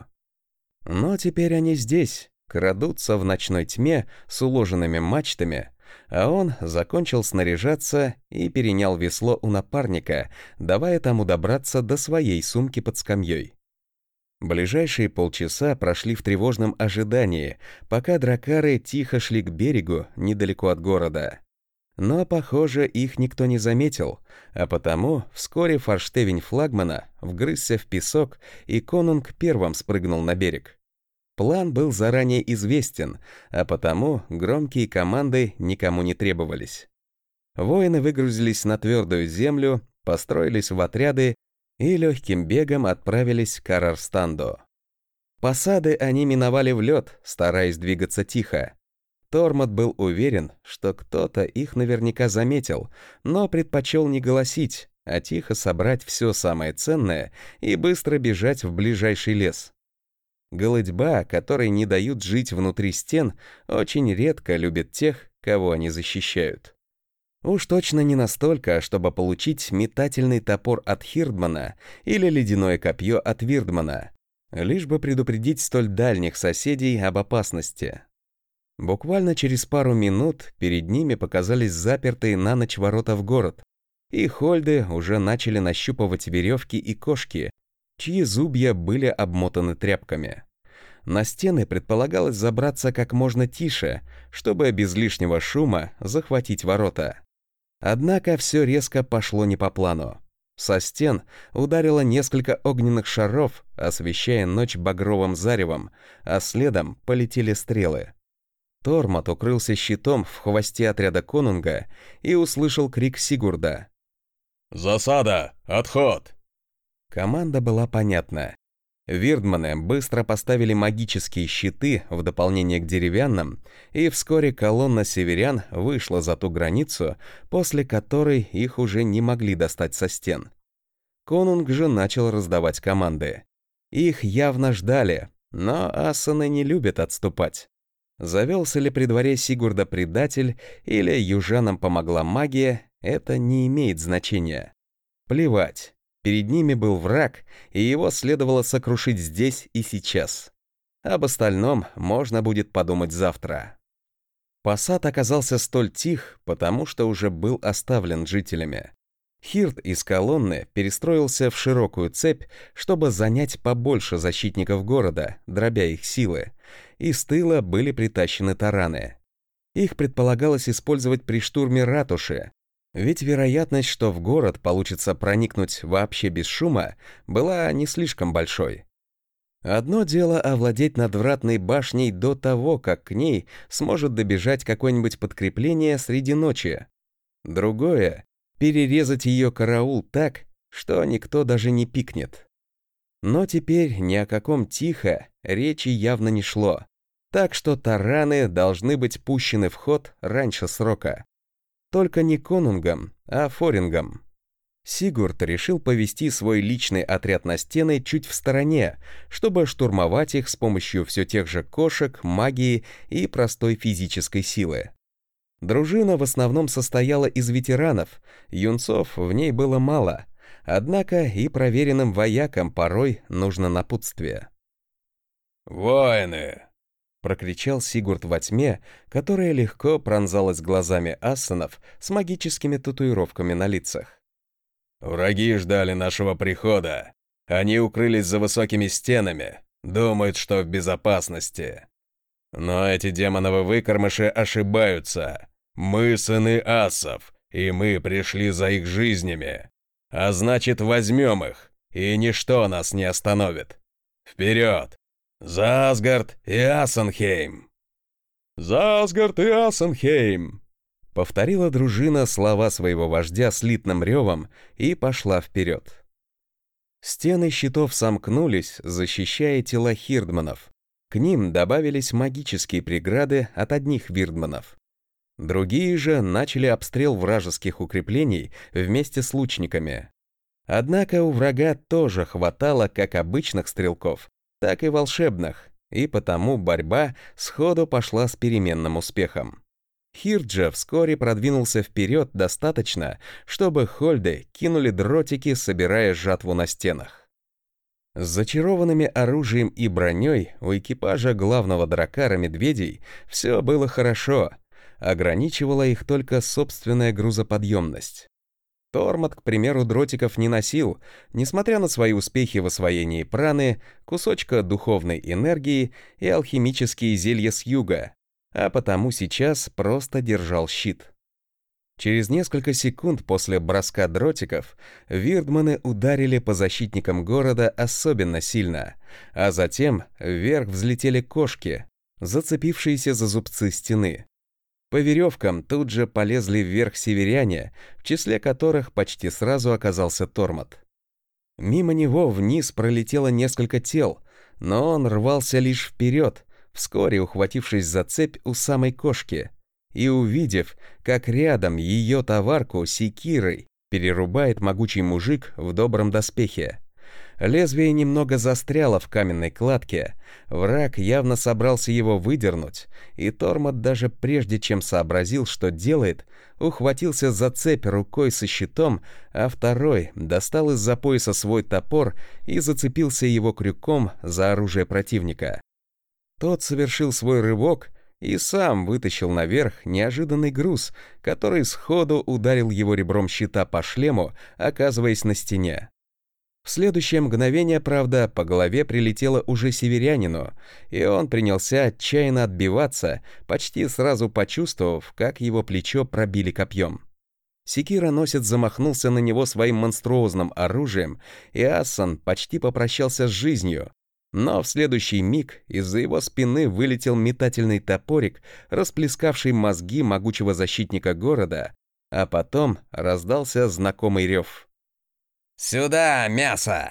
A: Но теперь они здесь, крадутся в ночной тьме с уложенными мачтами, а он закончил снаряжаться и перенял весло у напарника, давая тому добраться до своей сумки под скамьей. Ближайшие полчаса прошли в тревожном ожидании, пока дракары тихо шли к берегу недалеко от города. Но, похоже, их никто не заметил, а потому вскоре форштевень флагмана вгрызся в песок, и конунг первым спрыгнул на берег. План был заранее известен, а потому громкие команды никому не требовались. Воины выгрузились на твердую землю, построились в отряды и легким бегом отправились к Арарстанду. Посады они миновали в лед, стараясь двигаться тихо. Тормот был уверен, что кто-то их наверняка заметил, но предпочел не голосить, а тихо собрать все самое ценное и быстро бежать в ближайший лес. Голодьба, которые не дают жить внутри стен, очень редко любят тех, кого они защищают. Уж точно не настолько, чтобы получить метательный топор от Хирдмана или ледяное копье от Вирдмана, лишь бы предупредить столь дальних соседей об опасности. Буквально через пару минут перед ними показались запертые на ночь ворота в город, и хольды уже начали нащупывать веревки и кошки, чьи зубья были обмотаны тряпками. На стены предполагалось забраться как можно тише, чтобы без лишнего шума захватить ворота. Однако все резко пошло не по плану. Со стен ударило несколько огненных шаров, освещая ночь багровым заревом, а следом полетели стрелы. Тормот укрылся щитом в хвосте отряда конунга и услышал крик Сигурда.
C: «Засада! Отход!»
A: Команда была понятна. Вирдманы быстро поставили магические щиты в дополнение к деревянным, и вскоре колонна северян вышла за ту границу, после которой их уже не могли достать со стен. Конунг же начал раздавать команды. Их явно ждали, но асаны не любят отступать. Завелся ли при дворе Сигурда предатель или южанам помогла магия, это не имеет значения. Плевать. Перед ними был враг, и его следовало сокрушить здесь и сейчас. Об остальном можно будет подумать завтра. Посад оказался столь тих, потому что уже был оставлен жителями. Хирд из колонны перестроился в широкую цепь, чтобы занять побольше защитников города, дробя их силы, и с тыла были притащены тараны. Их предполагалось использовать при штурме ратуши, ведь вероятность, что в город получится проникнуть вообще без шума, была не слишком большой. Одно дело овладеть надвратной башней до того, как к ней сможет добежать какое-нибудь подкрепление среди ночи. Другое — перерезать ее караул так, что никто даже не пикнет. Но теперь ни о каком тихо речи явно не шло, так что тараны должны быть пущены в ход раньше срока. Только не конунгом, а форингом. Сигурд решил повести свой личный отряд на стены чуть в стороне, чтобы штурмовать их с помощью все тех же кошек, магии и простой физической силы. Дружина в основном состояла из ветеранов, юнцов в ней было мало, однако и проверенным воякам порой нужно напутствие.
C: «Воины!»
A: — прокричал Сигурд во тьме, которая легко пронзалась глазами ассанов с магическими татуировками на лицах.
C: «Враги ждали нашего прихода. Они укрылись за высокими стенами, думают, что в безопасности. Но эти демоновы выкормыши ошибаются. Мы сыны асов, и мы пришли за их жизнями. А значит, возьмем их, и ничто нас не остановит. Вперед! За Асгард и Асенхейм!»
A: «За Асгард и Асенхейм!» — повторила дружина слова своего вождя слитным ревом и пошла вперед. Стены щитов сомкнулись, защищая тела хирдманов. К ним добавились магические преграды от одних вирдманов. Другие же начали обстрел вражеских укреплений вместе с лучниками. Однако у врага тоже хватало как обычных стрелков, так и волшебных, и потому борьба сходу пошла с переменным успехом. Хирджа вскоре продвинулся вперед достаточно, чтобы хольды кинули дротики, собирая жатву на стенах. С зачарованными оружием и броней у экипажа главного дракара медведей все было хорошо, ограничивала их только собственная грузоподъемность. Тормот, к примеру, дротиков не носил, несмотря на свои успехи в освоении праны, кусочка духовной энергии и алхимические зелья с юга, а потому сейчас просто держал щит. Через несколько секунд после броска дротиков вирдманы ударили по защитникам города особенно сильно, а затем вверх взлетели кошки, зацепившиеся за зубцы стены. По веревкам тут же полезли вверх северяне, в числе которых почти сразу оказался Тормот. Мимо него вниз пролетело несколько тел, но он рвался лишь вперед, вскоре ухватившись за цепь у самой кошки, и увидев, как рядом ее товарку секирой перерубает могучий мужик в добром доспехе. Лезвие немного застряло в каменной кладке, враг явно собрался его выдернуть, и Тормот даже прежде чем сообразил, что делает, ухватился за цепь рукой со щитом, а второй достал из-за пояса свой топор и зацепился его крюком за оружие противника. Тот совершил свой рывок и сам вытащил наверх неожиданный груз, который сходу ударил его ребром щита по шлему, оказываясь на стене. В следующее мгновение, правда, по голове прилетело уже северянину, и он принялся отчаянно отбиваться, почти сразу почувствовав, как его плечо пробили копьем. Секироносец замахнулся на него своим монструозным оружием, и Ассан почти попрощался с жизнью. Но в следующий миг из-за его спины вылетел метательный топорик, расплескавший мозги могучего защитника города, а потом раздался знакомый рев.
B: «Сюда, мясо!»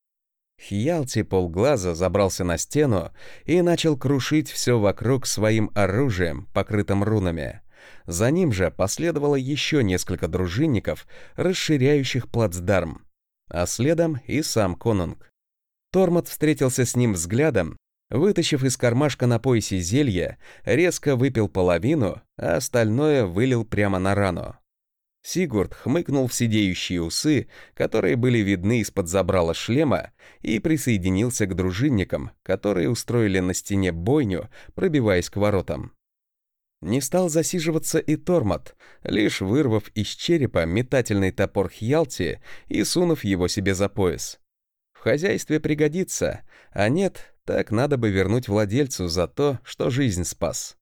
A: Хьялти полглаза забрался на стену и начал крушить все вокруг своим оружием, покрытым рунами. За ним же последовало еще несколько дружинников, расширяющих плацдарм, а следом и сам конунг. Тормот встретился с ним взглядом, вытащив из кармашка на поясе зелье, резко выпил половину, а остальное вылил прямо на рану. Сигурд хмыкнул в сидеющие усы, которые были видны из-под забрала шлема, и присоединился к дружинникам, которые устроили на стене бойню, пробиваясь к воротам. Не стал засиживаться и Тормот, лишь вырвав из черепа метательный топор Хьялти и сунув его себе за пояс. В хозяйстве пригодится, а нет, так надо бы вернуть владельцу за то, что жизнь спас.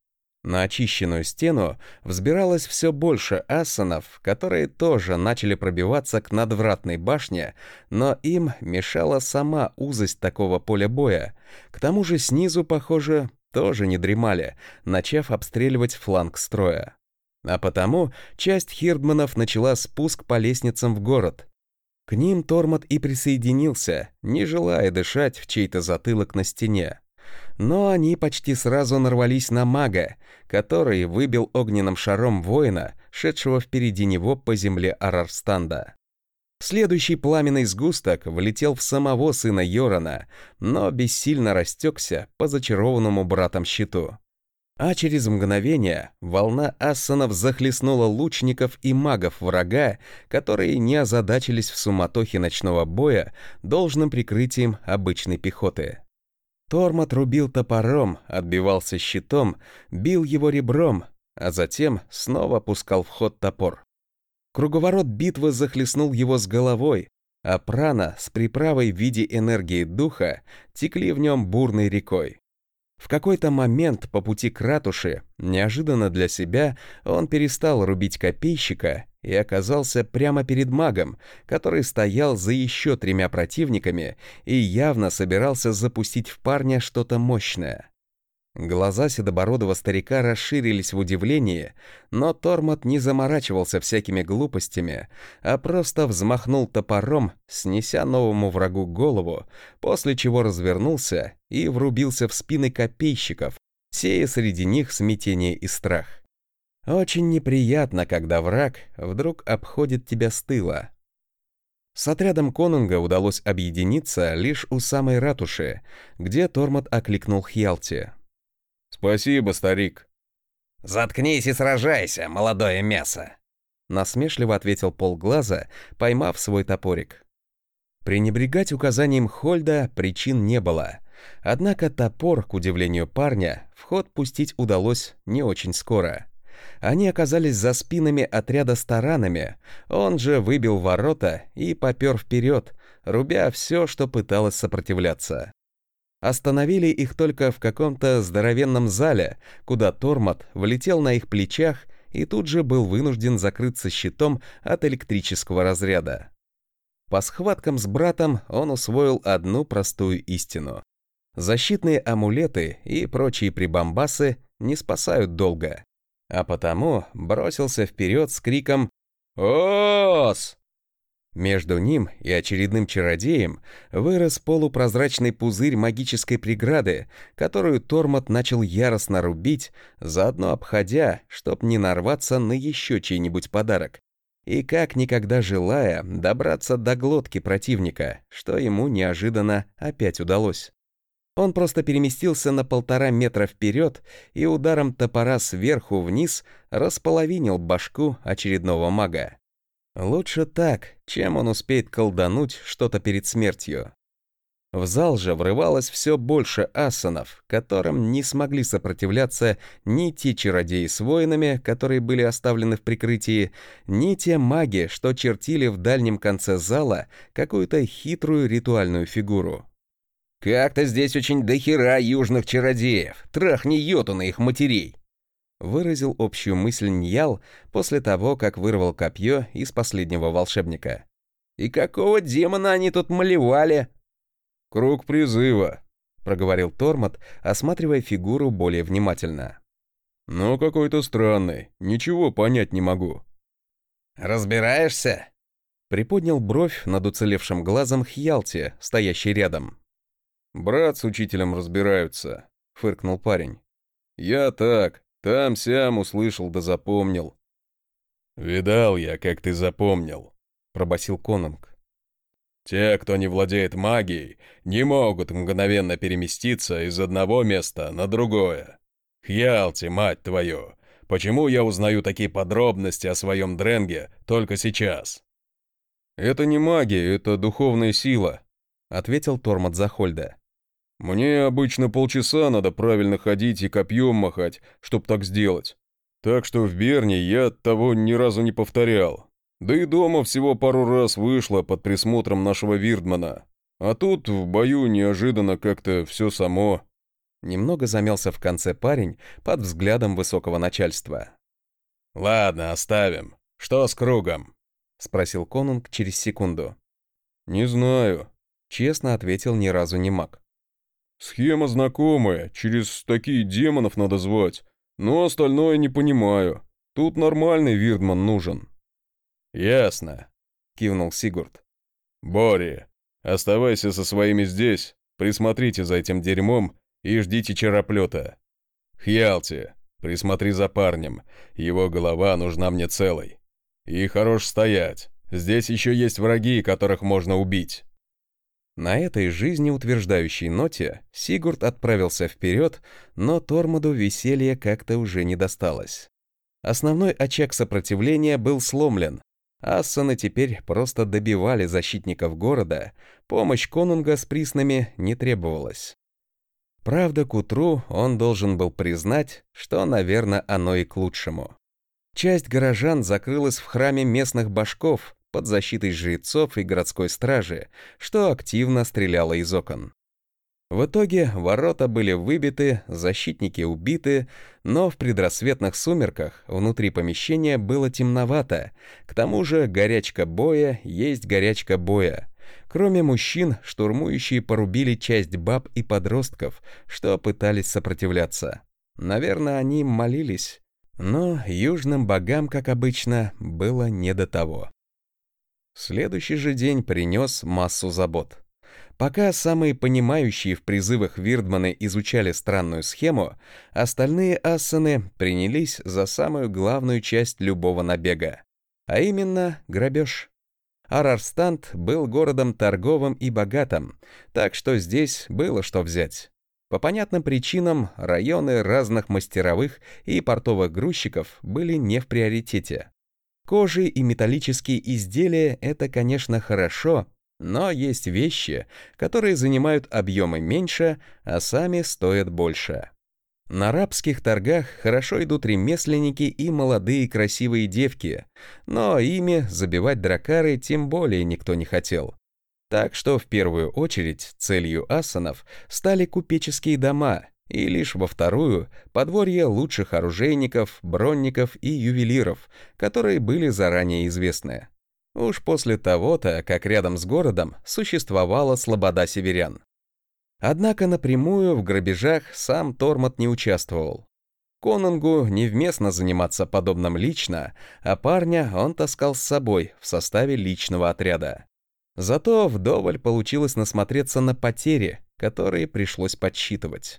A: На очищенную стену взбиралось все больше ассанов, которые тоже начали пробиваться к надвратной башне, но им мешала сама узость такого поля боя. К тому же снизу, похоже, тоже не дремали, начав обстреливать фланг строя. А потому часть хирдманов начала спуск по лестницам в город. К ним Тормот и присоединился, не желая дышать в чей-то затылок на стене. Но они почти сразу нарвались на мага, который выбил огненным шаром воина, шедшего впереди него по земле Арарстанда. Следующий пламенный сгусток влетел в самого сына Йорона, но бессильно растекся по зачарованному братом щиту. А через мгновение волна ассанов захлестнула лучников и магов врага, которые не озадачились в суматохе ночного боя должным прикрытием обычной пехоты. Тормот рубил топором, отбивался щитом, бил его ребром, а затем снова пускал в ход топор. Круговорот битвы захлестнул его с головой, а прана с приправой в виде энергии духа текли в нем бурной рекой. В какой-то момент по пути к ратуше, неожиданно для себя, он перестал рубить копейщика и оказался прямо перед магом, который стоял за еще тремя противниками и явно собирался запустить в парня что-то мощное. Глаза седобородого старика расширились в удивлении, но Тормот не заморачивался всякими глупостями, а просто взмахнул топором, снеся новому врагу голову, после чего развернулся и врубился в спины копейщиков, сея среди них смятение и страх. Очень неприятно, когда враг вдруг обходит тебя с тыла. С отрядом конунга удалось объединиться лишь у самой ратуши, где Тормот окликнул Хьялти.
C: «Спасибо, старик».
B: «Заткнись и сражайся, молодое мясо!»
A: Насмешливо ответил полглаза, поймав свой топорик. Пренебрегать указанием Хольда причин не было. Однако топор, к удивлению парня, в ход пустить удалось не очень скоро. Они оказались за спинами отряда с таранами, он же выбил ворота и попер вперед, рубя все, что пыталось сопротивляться. Остановили их только в каком-то здоровенном зале, куда Тормот влетел на их плечах и тут же был вынужден закрыться щитом от электрического разряда. По схваткам с братом он усвоил одну простую истину. Защитные амулеты и прочие прибамбасы не спасают долго, а потому бросился вперед с криком «Ос!». Между ним и очередным чародеем вырос полупрозрачный пузырь магической преграды, которую Тормот начал яростно рубить, заодно обходя, чтоб не нарваться на еще чей-нибудь подарок, и как никогда желая добраться до глотки противника, что ему неожиданно опять удалось. Он просто переместился на полтора метра вперед и ударом топора сверху вниз располовинил башку очередного мага. Лучше так, чем он успеет колдануть что-то перед смертью. В зал же врывалось все больше ассанов, которым не смогли сопротивляться ни те чародеи с воинами, которые были оставлены в прикрытии, ни те маги, что чертили в дальнем конце зала какую-то хитрую ритуальную фигуру.
B: «Как-то здесь очень дохера южных чародеев, трахни йоту на их матерей!»
A: выразил общую мысль Ньял после того, как вырвал копье из последнего волшебника.
B: «И какого демона они тут малевали?»
C: «Круг призыва»,
A: — проговорил Тормот, осматривая фигуру более внимательно.
C: «Но какой-то странный, ничего понять не могу».
B: «Разбираешься?»
A: — приподнял бровь над уцелевшим глазом Хьялти, стоящий рядом.
C: «Брат с учителем разбираются», — фыркнул парень. «Я так, там-сям услышал да запомнил». «Видал я, как ты запомнил», — пробасил Конунг. «Те, кто не владеет магией, не могут мгновенно переместиться из одного места на другое. Хьялти, мать твою, почему я узнаю такие подробности о своем Дренге только сейчас?» «Это не магия, это духовная сила», — ответил Тормот Захольда. «Мне обычно полчаса надо правильно ходить и копьем махать, чтоб так сделать. Так что в Берне я того ни разу не повторял. Да и дома всего пару раз вышло под присмотром нашего Вирдмана. А тут в бою неожиданно как-то все само». Немного замялся в конце парень под взглядом высокого начальства. «Ладно, оставим. Что с кругом?» — спросил Конунг через секунду. «Не знаю», — честно ответил ни разу не маг. «Схема знакомая, через такие демонов надо звать, но остальное не понимаю. Тут нормальный Вирдман нужен». «Ясно», — кивнул Сигурд. «Бори, оставайся со своими здесь, присмотрите за этим дерьмом и ждите чероплета. Хьялти, присмотри за парнем, его голова нужна мне целой. И хорош стоять, здесь еще есть враги, которых можно убить». На этой жизнеутверждающей ноте Сигурд отправился вперед, но Тормоду веселья как-то уже не досталось. Основной очаг сопротивления был сломлен. Ассаны теперь просто добивали защитников города, помощь Конунга с приснами не требовалась. Правда, к утру он должен был признать, что, наверное, оно и к лучшему. Часть горожан закрылась в храме местных башков под защитой жрецов и городской стражи, что активно стреляло из окон. В итоге ворота были выбиты, защитники убиты, но в предрассветных сумерках внутри помещения было темновато, к тому же горячка боя есть горячка боя. Кроме мужчин, штурмующие порубили часть баб и подростков, что пытались сопротивляться. Наверное, они молились, но южным богам, как обычно, было не до того. Следующий же день принес массу забот. Пока самые понимающие в призывах Вирдманы изучали странную схему, остальные ассаны принялись за самую главную часть любого набега, а именно грабеж. Арарстанд был городом торговым и богатым, так что здесь было что взять. По понятным причинам районы разных мастеровых и портовых грузчиков были не в приоритете. Кожи и металлические изделия — это, конечно, хорошо, но есть вещи, которые занимают объемы меньше, а сами стоят больше. На рабских торгах хорошо идут ремесленники и молодые красивые девки, но ими забивать дракары тем более никто не хотел. Так что в первую очередь целью ассанов стали купеческие дома, и лишь во вторую — подворье лучших оружейников, бронников и ювелиров, которые были заранее известны. Уж после того-то, как рядом с городом существовала слобода северян. Однако напрямую в грабежах сам Тормот не участвовал. Конунгу невместно заниматься подобным лично, а парня он таскал с собой в составе личного отряда. Зато вдоволь получилось насмотреться на потери, которые пришлось подсчитывать.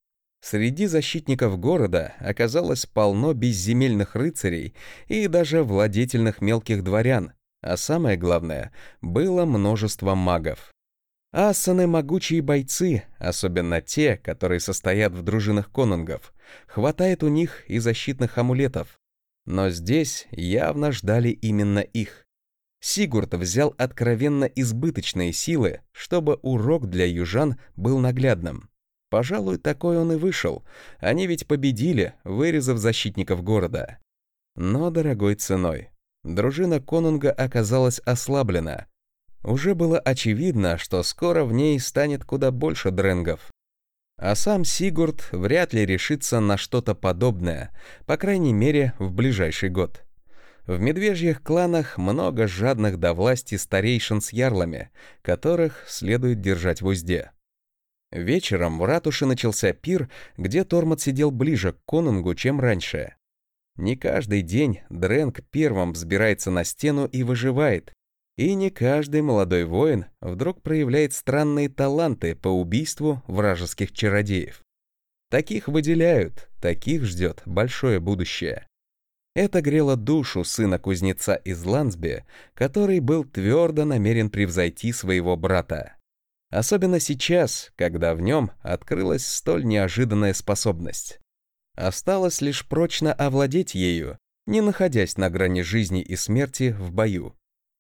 C: Среди защитников города оказалось полно безземельных рыцарей и даже владетельных мелких дворян, а самое главное, было множество магов. Ассаны — могучие бойцы, особенно те, которые состоят в дружинах конунгов. Хватает у них и защитных амулетов. Но здесь явно ждали именно их. Сигурд взял откровенно избыточные силы, чтобы урок для южан был наглядным. Пожалуй, такой он и вышел. Они ведь победили, вырезав защитников города. Но дорогой ценой. Дружина конунга оказалась ослаблена. Уже было очевидно, что скоро в ней станет куда больше дренгов.
A: А сам Сигурд вряд ли решится на что-то подобное, по крайней мере, в ближайший год. В медвежьих кланах много жадных до власти старейшин с ярлами, которых следует держать в узде. Вечером в ратуше начался пир, где Тормот сидел ближе к конунгу, чем раньше. Не каждый день Дрэнк первым взбирается на стену и выживает, и не каждый молодой воин вдруг проявляет странные таланты по убийству вражеских чародеев. Таких выделяют, таких ждет большое будущее. Это грело душу сына кузнеца из Лансби, который был твердо намерен превзойти своего брата. Особенно сейчас, когда в нем открылась столь неожиданная способность. Осталось лишь прочно овладеть ею, не находясь на грани жизни и смерти в бою.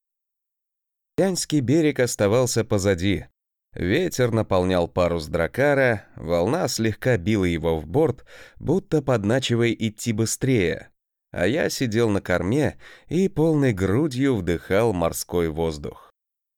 A: Янский берег оставался позади. Ветер наполнял парус дракара, волна слегка била его в борт, будто подначивая идти быстрее, а я сидел на корме и полной грудью вдыхал морской воздух.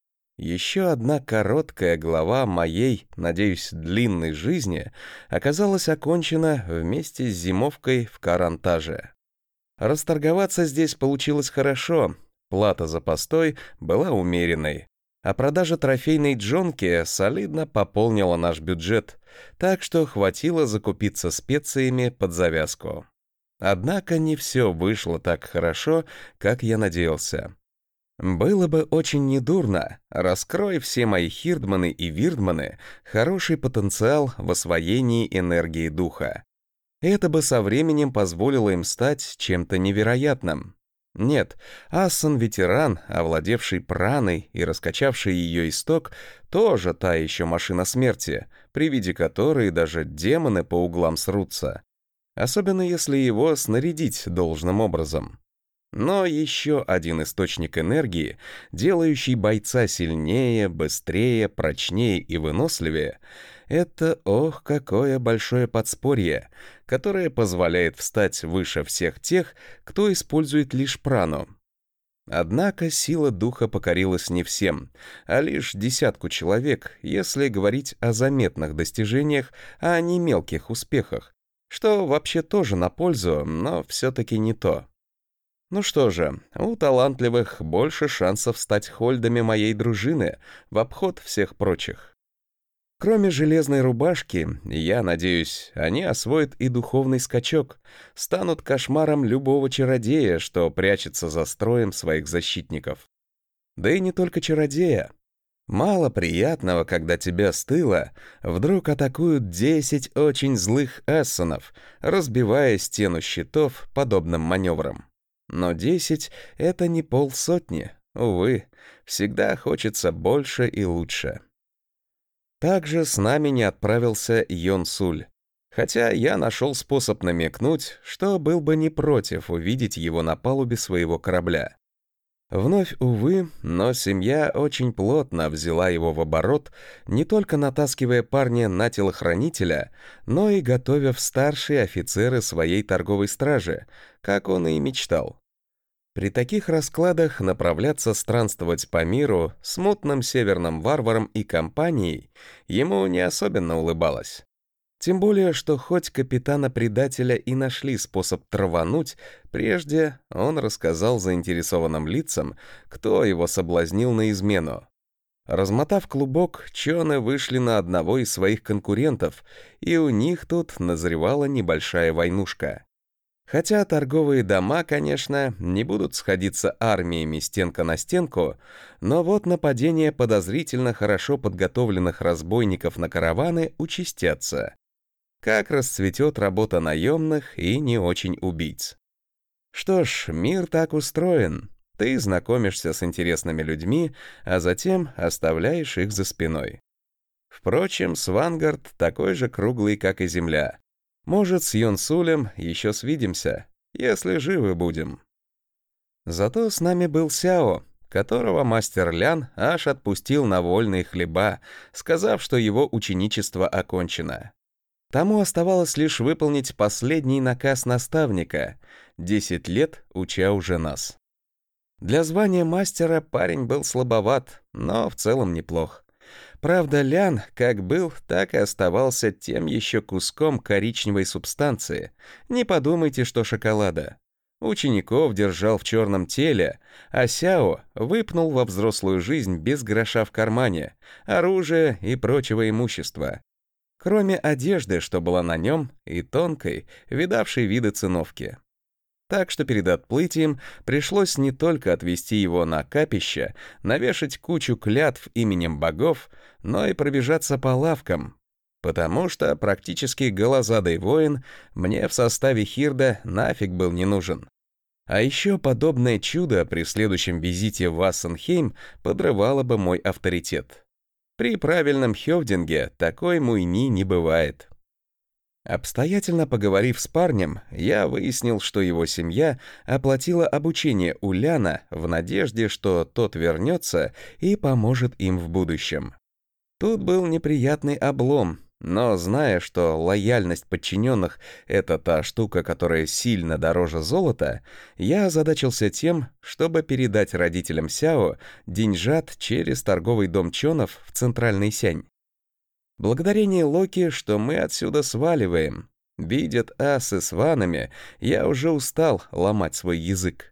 A: Еще одна короткая глава моей, надеюсь, длинной жизни оказалась окончена вместе с зимовкой в Карантаже. Расторговаться здесь получилось хорошо, плата за постой была умеренной, а продажа трофейной джонки солидно пополнила наш бюджет, так что хватило закупиться специями под завязку. Однако не все вышло так хорошо, как я надеялся. Было бы очень недурно, раскрой все мои хирдманы и вирдманы хороший потенциал в освоении энергии духа. Это бы со временем позволило им стать чем-то невероятным. Нет, Ассан-ветеран, овладевший праной и раскачавший ее исток, тоже та еще машина смерти, при виде которой даже демоны по углам срутся. Особенно если его снарядить должным образом. Но еще один источник энергии, делающий бойца сильнее, быстрее, прочнее и выносливее, это, ох, какое большое подспорье, которое позволяет встать выше всех тех, кто использует лишь прану. Однако сила духа покорилась не всем, а лишь десятку человек, если говорить о заметных достижениях, а не мелких успехах, что вообще тоже на пользу, но все-таки не то. Ну что же, у талантливых больше шансов стать хольдами моей дружины в обход всех прочих. Кроме железной рубашки, я надеюсь, они освоят и духовный скачок, станут кошмаром любого чародея, что прячется за строем своих защитников. Да и не только чародея. Мало приятного, когда тебя с тыла вдруг атакуют десять очень злых ассанов, разбивая стену щитов подобным маневром. Но десять — это не полсотни, увы, всегда хочется больше и лучше. Также с нами не отправился Йон Суль, хотя я нашел способ намекнуть, что был бы не против увидеть его на палубе своего корабля. Вновь, увы, но семья очень плотно взяла его в оборот, не только натаскивая парня на телохранителя, но и готовя в старшие офицеры своей торговой стражи, как он и мечтал. При таких раскладах направляться странствовать по миру с мутным северным варваром и компанией ему не особенно улыбалось. Тем более, что хоть капитана-предателя и нашли способ травануть, прежде он рассказал заинтересованным лицам, кто его соблазнил на измену. Размотав клубок, чоны вышли на одного из своих конкурентов, и у них тут назревала небольшая войнушка. Хотя торговые дома, конечно, не будут сходиться армиями стенка на стенку, но вот нападения подозрительно хорошо подготовленных разбойников на караваны участятся. Как расцветет работа наемных и не очень убийц. Что ж, мир так устроен. Ты знакомишься с интересными людьми, а затем оставляешь их за спиной. Впрочем, Свангард такой же круглый, как и земля. Может, с Йонсулем еще свидимся, если живы будем. Зато с нами был Сяо, которого мастер Лян аж отпустил на вольные хлеба, сказав, что его ученичество окончено. Тому оставалось лишь выполнить последний наказ наставника — десять лет уча уже нас. Для звания мастера парень был слабоват, но в целом неплох. Правда, лян как был, так и оставался тем еще куском коричневой субстанции. Не подумайте, что шоколада. Учеников держал в черном теле, а Сяо выпнул во взрослую жизнь без гроша в кармане, оружия и прочего имущества. Кроме одежды, что была на нем, и тонкой, видавшей виды циновки. Так что перед отплытием пришлось не только отвезти его на капище, навешать кучу клятв именем богов, но и пробежаться по лавкам, потому что практически голозадый воин мне в составе Хирда нафиг был не нужен. А еще подобное чудо при следующем визите в Ассенхейм подрывало бы мой авторитет. При правильном хёвдинге такой муйни не бывает. Обстоятельно поговорив с парнем, я выяснил, что его семья оплатила обучение у Ляна в надежде, что тот вернется и поможет им в будущем. Тут был неприятный облом, но зная, что лояльность подчиненных — это та штука, которая сильно дороже золота, я озадачился тем, чтобы передать родителям Сяо деньжат через торговый дом Чонов в Центральный Сянь. Благодарение Локи, что мы отсюда сваливаем. Видят асы с ванами, я уже устал ломать свой язык.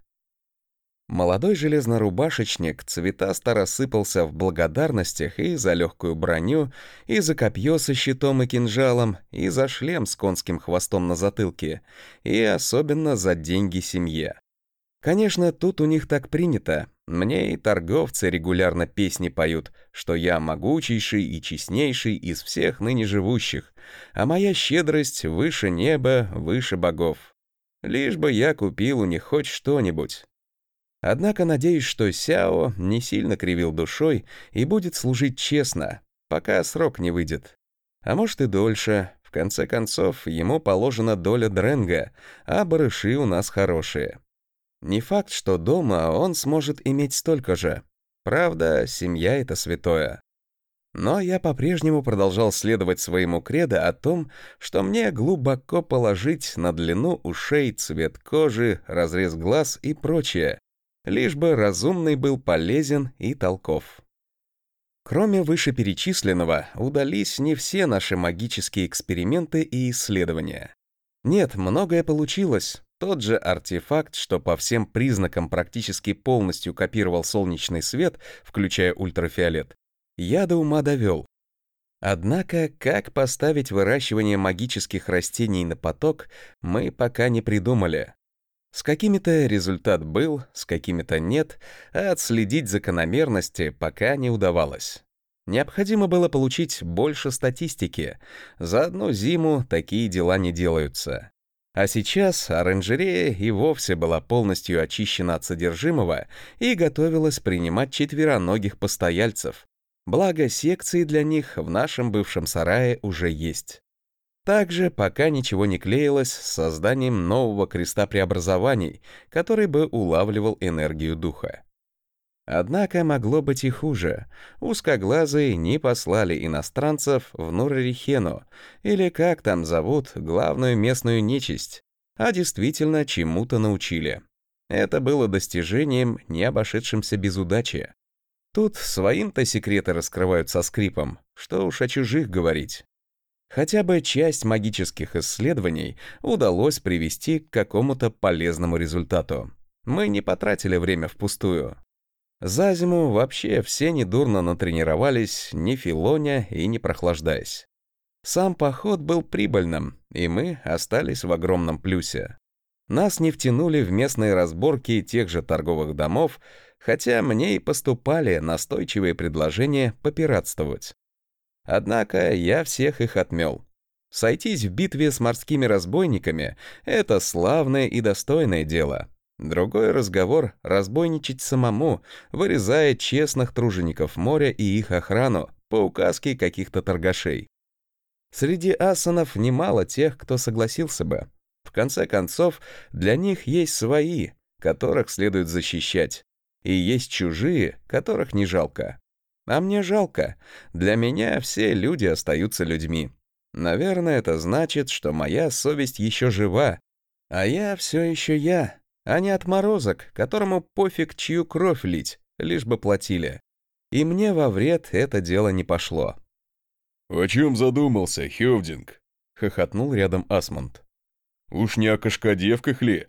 A: Молодой железнорубашечник цветасто рассыпался в благодарностях и за легкую броню, и за копье со щитом и кинжалом, и за шлем с конским хвостом на затылке, и особенно за деньги семье. Конечно, тут у них так принято. Мне и торговцы регулярно песни поют, что я могучейший и честнейший из всех ныне живущих, а моя щедрость выше неба, выше богов. Лишь бы я купил у них хоть что-нибудь. Однако надеюсь, что Сяо не сильно кривил душой и будет служить честно, пока срок не выйдет. А может и дольше. В конце концов, ему положена доля дренга, а барыши у нас хорошие. Не факт, что дома он сможет иметь столько же. Правда, семья — это святое. Но я по-прежнему продолжал следовать своему кредо о том, что мне глубоко положить на длину ушей, цвет кожи, разрез глаз и прочее, лишь бы разумный был полезен и толков. Кроме вышеперечисленного, удались не все наши магические эксперименты и исследования. Нет, многое получилось. Тот же артефакт, что по всем признакам практически полностью копировал солнечный свет, включая ультрафиолет, я до ума довел. Однако, как поставить выращивание магических растений на поток, мы пока не придумали. С какими-то результат был, с какими-то нет, а отследить закономерности пока не удавалось. Необходимо было получить больше статистики. За одну зиму такие дела не делаются. А сейчас оранжерея и вовсе была полностью очищена от содержимого и готовилась принимать четвероногих постояльцев. Благо, секции для них в нашем бывшем сарае уже есть. Также пока ничего не клеилось с созданием нового креста преобразований, который бы улавливал энергию духа. Однако могло быть и хуже. Узкоглазые не послали иностранцев в Нурарихену, или как там зовут главную местную нечисть, а действительно чему-то научили. Это было достижением, не обошедшимся без удачи. Тут своим-то секреты раскрывают со скрипом, что уж о чужих говорить. Хотя бы часть магических исследований удалось привести к какому-то полезному результату. Мы не потратили время впустую. За зиму вообще все недурно натренировались, не филоня и не прохлаждаясь. Сам поход был прибыльным, и мы остались в огромном плюсе. Нас не втянули в местные разборки тех же торговых домов, хотя мне и поступали настойчивые предложения попиратствовать. Однако я всех их отмел. Сойтись в битве с морскими разбойниками — это славное и достойное дело. Другой разговор — разбойничать самому, вырезая честных тружеников моря и их охрану по указке каких-то торгашей. Среди асанов немало тех, кто согласился бы. В конце концов, для них есть свои, которых следует защищать, и есть чужие, которых не жалко. А мне жалко. Для меня все люди остаются людьми. Наверное, это значит, что моя совесть еще жива, а я все еще я, а не отморозок, которому пофиг, чью кровь лить, лишь бы платили. и мне во вред это дело не пошло.
C: «О чем задумался, Хевдинг?» — хохотнул рядом Асмунд. «Уж не о кошкодевках ли?»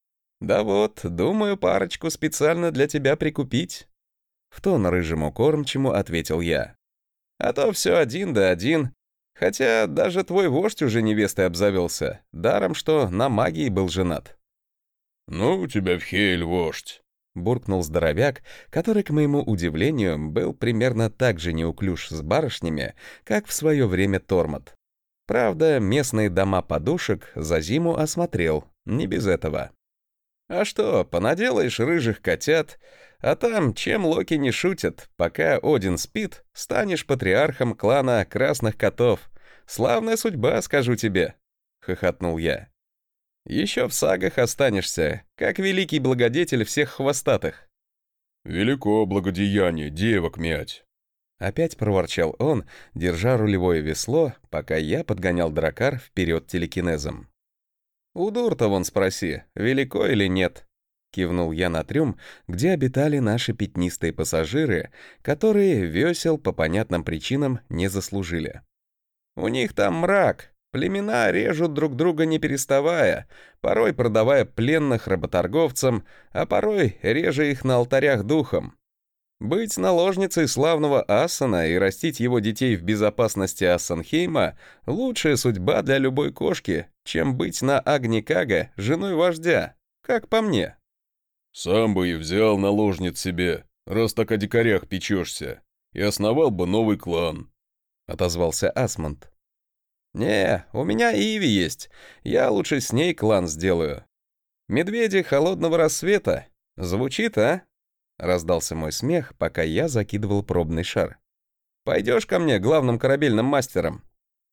A: «Да вот, думаю, парочку специально для тебя прикупить», — в тон рыжему кормчему ответил я. «А то все один да один. Хотя даже твой вождь уже невестой обзавелся, даром что на магии был женат».
C: «Ну, у тебя в Хейль вождь»,
A: — буркнул здоровяк, который, к моему удивлению, был примерно так же неуклюж с барышнями, как в свое время Тормот. Правда, местные дома подушек за зиму осмотрел, не без этого. А что, понаделаешь рыжих котят, а там, чем Локи не шутят, пока Один спит, станешь патриархом клана Красных Котов. Славная судьба, скажу тебе, — хохотнул я. Еще в сагах останешься, как великий благодетель всех хвостатых.
C: «Велико благодеяние, девок мять!»
A: Опять проворчал он, держа рулевое весло, пока я подгонял дракар вперед телекинезом. «У Дурта вон спроси, велико или нет?» — кивнул я на трюм, где обитали наши пятнистые пассажиры, которые весел по понятным причинам не заслужили. «У них там мрак, племена режут друг друга не переставая, порой продавая пленных работорговцам, а порой реже их на алтарях духом. Быть наложницей славного Ассана и растить его детей в безопасности Ассанхейма — лучшая судьба для любой кошки, чем быть на Агникага женой вождя, как по мне».
C: «Сам бы и взял наложниц себе, раз так о дикарях печешься, и основал бы новый клан», — отозвался Асмунд.
A: «Не, у меня Иви есть, я лучше с ней клан сделаю. Медведи холодного рассвета. Звучит, а?» Раздался мой смех, пока я закидывал пробный шар. «Пойдешь ко мне главным корабельным мастером?»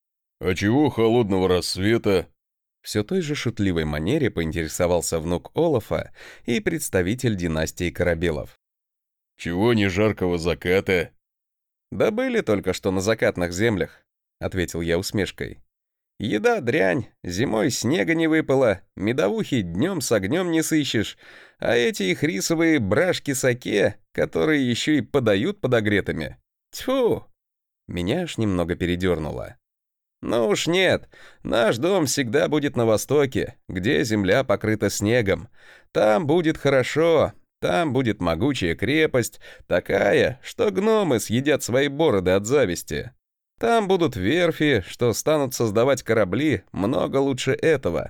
C: «А чего холодного рассвета?»
A: Все той же шутливой манере поинтересовался внук Олафа и представитель династии Корабелов.
C: «Чего не жаркого заката?»
A: «Да были только что на закатных землях», — ответил я усмешкой. «Еда дрянь, зимой снега не выпало, медовухи днем с огнем не сыщешь, а эти их рисовые брашки-саке, которые еще и подают подогретыми. Тьфу!» Меня аж немного передернуло. «Ну уж нет, наш дом всегда будет на востоке, где земля покрыта снегом. Там будет хорошо, там будет могучая крепость, такая, что гномы съедят свои бороды от зависти. Там будут верфи, что станут создавать корабли много лучше этого.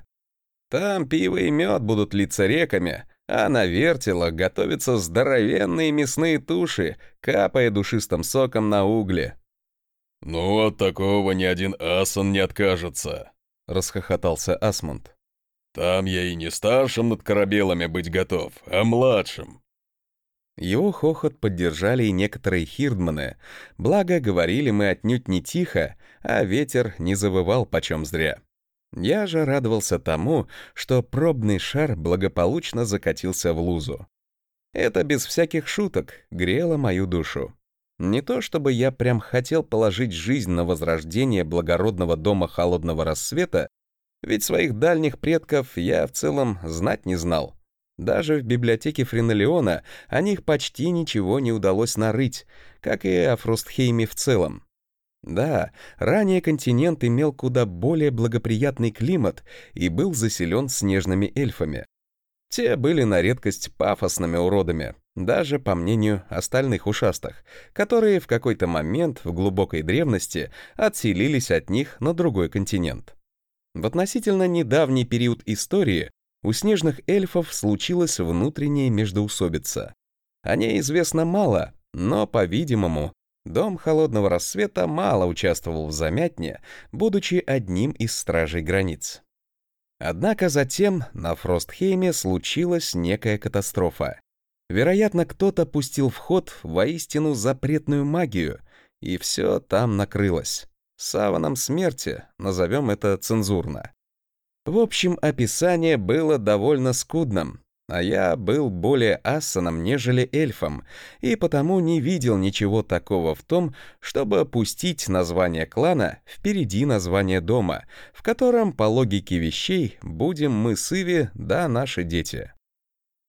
A: Там пиво и мед будут литься реками, а на вертелах готовятся здоровенные мясные туши, капая душистым соком на угли».
C: «Ну, от такого ни один асан не откажется», — расхохотался Асмунд. «Там я и не старшим над корабелами быть готов, а младшим».
A: Его хохот поддержали и некоторые хирдманы, благо говорили мы отнюдь не тихо, а ветер не завывал почем зря. Я же радовался тому, что пробный шар благополучно закатился в лузу. Это без всяких шуток грело мою душу. Не то чтобы я прям хотел положить жизнь на возрождение благородного дома холодного рассвета, ведь своих дальних предков я в целом знать не знал. Даже в библиотеке Френолеона о них почти ничего не удалось нарыть, как и о Фростхейме в целом. Да, ранее континент имел куда более благоприятный климат и был заселен снежными эльфами. Те были на редкость пафосными уродами, даже по мнению остальных ушастых, которые в какой-то момент в глубокой древности отселились от них на другой континент. В относительно недавний период истории у снежных эльфов случилась внутренняя междоусобица. О ней известно мало, но, по-видимому, Дом Холодного Рассвета мало участвовал в замятне, будучи одним из стражей границ. Однако затем на Фростхейме случилась некая катастрофа. Вероятно, кто-то пустил в ход воистину запретную магию, и все там накрылось. Саваном смерти, назовем это цензурно. В общем, описание было довольно скудным, а я был более ассаном, нежели эльфом, и потому не видел ничего такого в том, чтобы пустить название клана впереди названия дома, в котором, по логике вещей, будем мы с Иви да наши дети.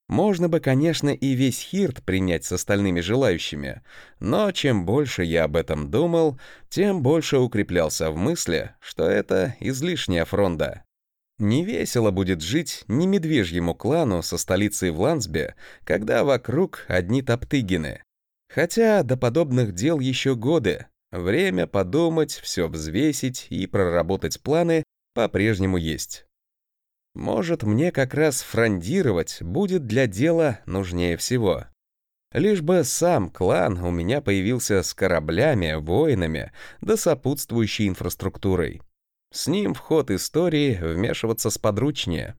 A: Можно бы, конечно, и весь Хирт принять с остальными желающими, но чем больше я об этом думал, тем больше укреплялся в мысли, что это излишняя фронда. Не весело будет жить ни медвежьему клану со столицей в Лансбе, когда вокруг одни топтыгины. Хотя до подобных дел еще годы. Время подумать, все взвесить и проработать планы по-прежнему есть. Может, мне как раз фрондировать будет для дела нужнее всего. Лишь бы сам клан у меня появился с кораблями, воинами, да сопутствующей инфраструктурой. С ним в ход истории вмешиваться сподручнее.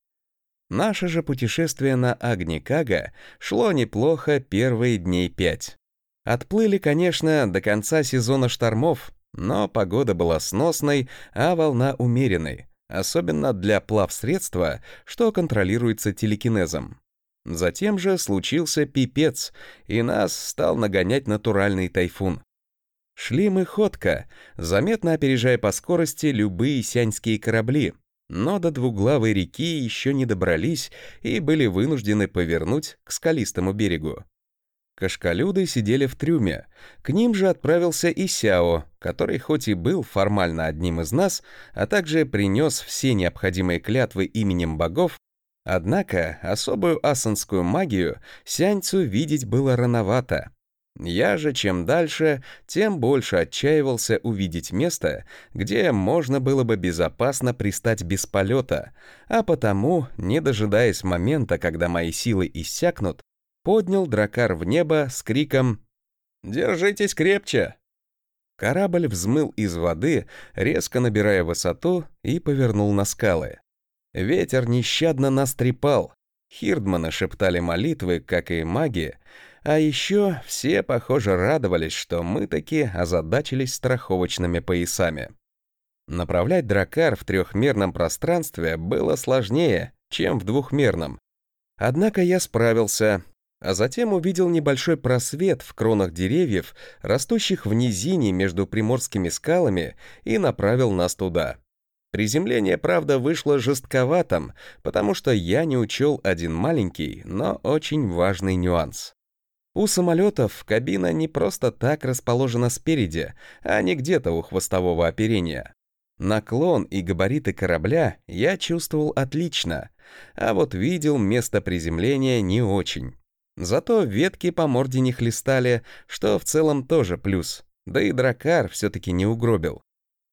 A: Наше же путешествие на Агни-Кага шло неплохо первые дней пять. Отплыли, конечно, до конца сезона штормов, но погода была сносной, а волна умеренной, особенно для плавсредства, что контролируется телекинезом. Затем же случился пипец, и нас стал нагонять натуральный тайфун. Шли мы ходко, заметно опережая по скорости любые сяньские корабли, но до двуглавой реки еще не добрались и были вынуждены повернуть к скалистому берегу. Кашкалюды сидели в трюме, к ним же отправился и Сяо, который хоть и был формально одним из нас, а также принес все необходимые клятвы именем богов, однако особую асанскую магию сяньцу видеть было рановато. Я же чем дальше, тем больше отчаивался увидеть место, где можно было бы безопасно пристать без полета, а потому, не дожидаясь момента, когда мои силы иссякнут, поднял дракар в небо с криком «Держитесь крепче!». Корабль взмыл из воды, резко набирая высоту, и повернул на скалы. Ветер нещадно нас трепал, хирдманы шептали молитвы, как и маги, а еще все, похоже, радовались, что мы таки озадачились страховочными поясами. Направлять дракар в трехмерном пространстве было сложнее, чем в двухмерном. Однако я справился, а затем увидел небольшой просвет в кронах деревьев, растущих в низине между приморскими скалами, и направил нас туда. Приземление, правда, вышло жестковатым, потому что я не учел один маленький, но очень важный нюанс. У самолетов кабина не просто так расположена спереди, а не где-то у хвостового оперения. Наклон и габариты корабля я чувствовал отлично, а вот видел место приземления не очень. Зато ветки по морде не хлестали, что в целом тоже плюс, да и дракар все-таки не угробил.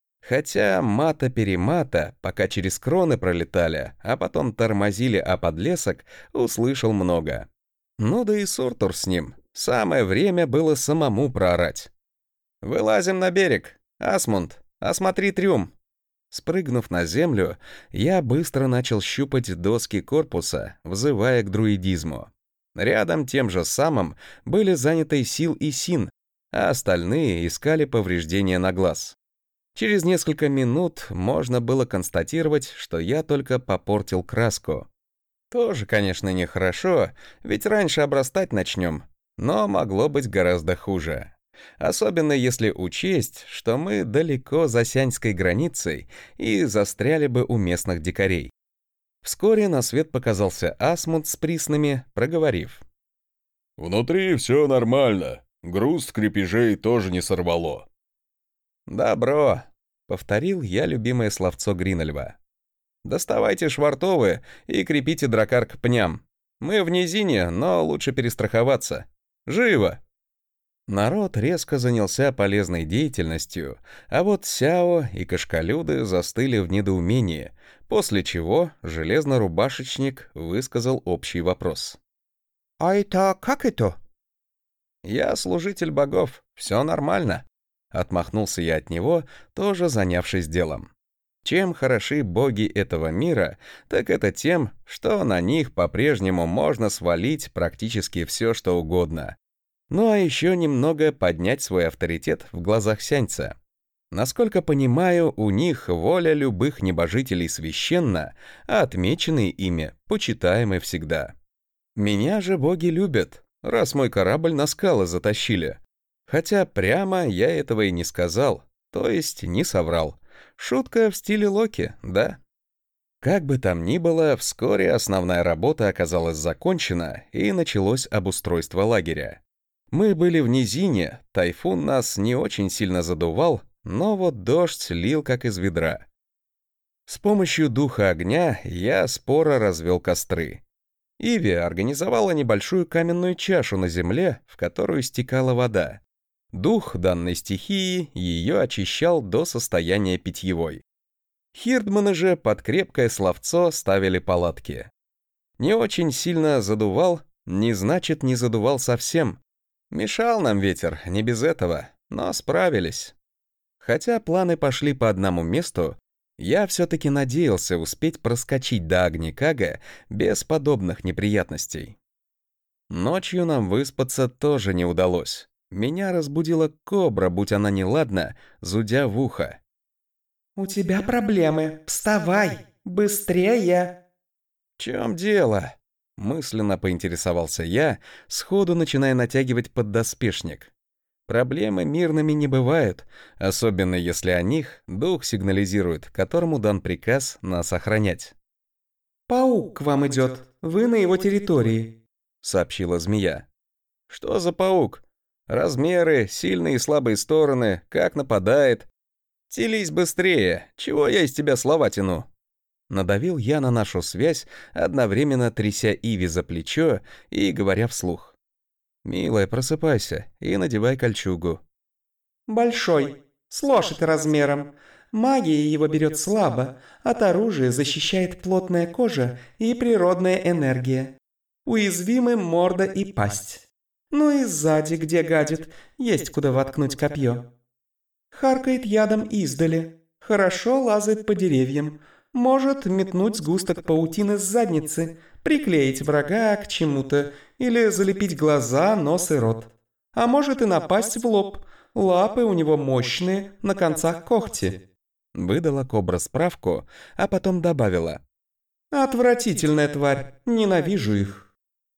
A: Хотя мата-перемата, пока через кроны пролетали, а потом тормозили о подлесок, услышал много. Ну да и Суртур с ним. Самое время было самому проорать. «Вылазим на берег. Асмунд, осмотри трюм». Спрыгнув на землю, я быстро начал щупать доски корпуса, взывая к друидизму. Рядом тем же самым были заняты Сил и Син, а остальные искали повреждения на глаз. Через несколько минут можно было констатировать, что я только попортил краску. Тоже, конечно, нехорошо, ведь раньше обрастать начнем, но могло быть гораздо хуже. Особенно если учесть, что мы далеко за сяньской границей и застряли бы у местных дикарей. Вскоре на свет показался Асмунд с приснами, проговорив:
C: «Внутри все нормально, груз с крепежей тоже не сорвало».
A: «Добро», — повторил я любимое словцо Гринольва. «Доставайте швартовы и крепите дракар к пням. Мы в низине, но лучше перестраховаться. Живо!» Народ резко занялся полезной деятельностью, а вот Сяо и Кашкалюды застыли в недоумении, после чего железнорубашечник высказал общий вопрос.
B: «А это как это?»
A: «Я служитель богов, все нормально», — отмахнулся я от него, тоже занявшись делом. Чем хороши боги этого мира, так это тем, что на них по-прежнему можно свалить практически все, что угодно. Ну а еще немного поднять свой авторитет в глазах сяньца. Насколько понимаю, у них воля любых небожителей священна, а отмеченные ими почитаемы всегда. Меня же боги любят, раз мой корабль на скалы затащили. Хотя прямо я этого и не сказал, то есть не соврал. Шутка в стиле Локи, да? Как бы там ни было, вскоре основная работа оказалась закончена, и началось обустройство лагеря. Мы были в низине, тайфун нас не очень сильно задувал, но вот дождь лил как из ведра. С помощью духа огня я споро развел костры. Иви организовала небольшую каменную чашу на земле, в которую стекала вода. Дух данной стихии ее очищал до состояния питьевой. Хирдманы же под крепкое словцо ставили палатки. Не очень сильно задувал, не значит не задувал совсем. Мешал нам ветер, не без этого, но справились. Хотя планы пошли по одному месту, я все-таки надеялся успеть проскочить до Агникага без подобных неприятностей. Ночью нам выспаться тоже не удалось. Меня разбудила кобра, будь она неладна, зудя в ухо.
D: «У тебя проблемы. Вставай! Быстрее!»
A: «В чем дело?» — мысленно поинтересовался я, сходу начиная натягивать поддоспешник. Проблемы мирными не бывают, особенно если о них дух сигнализирует, которому дан приказ нас охранять.
D: «Паук к вам идет. Вы на его территории»,
A: — сообщила змея. «Что за паук? Размеры, сильные и слабые стороны, как нападает? Телись быстрее, чего я из тебя слова тяну?» Надавил я на нашу связь, одновременно тряся Иви за плечо и говоря вслух. «Милая, просыпайся и надевай кольчугу».
D: «Большой. С лошадь размером. Магия его берет слабо. От оружия защищает плотная кожа и природная энергия. Уязвимы морда и пасть. Ну и сзади, где гадит, есть куда воткнуть копье. Харкает ядом издали. Хорошо лазает по деревьям. Может метнуть сгусток паутины с задницы, приклеить врага к чему-то или залепить глаза, нос и рот. А может и напасть в лоб. Лапы у него мощные, на концах когти».
A: Выдала кобра справку, а потом добавила.
D: «Отвратительная тварь. Ненавижу их».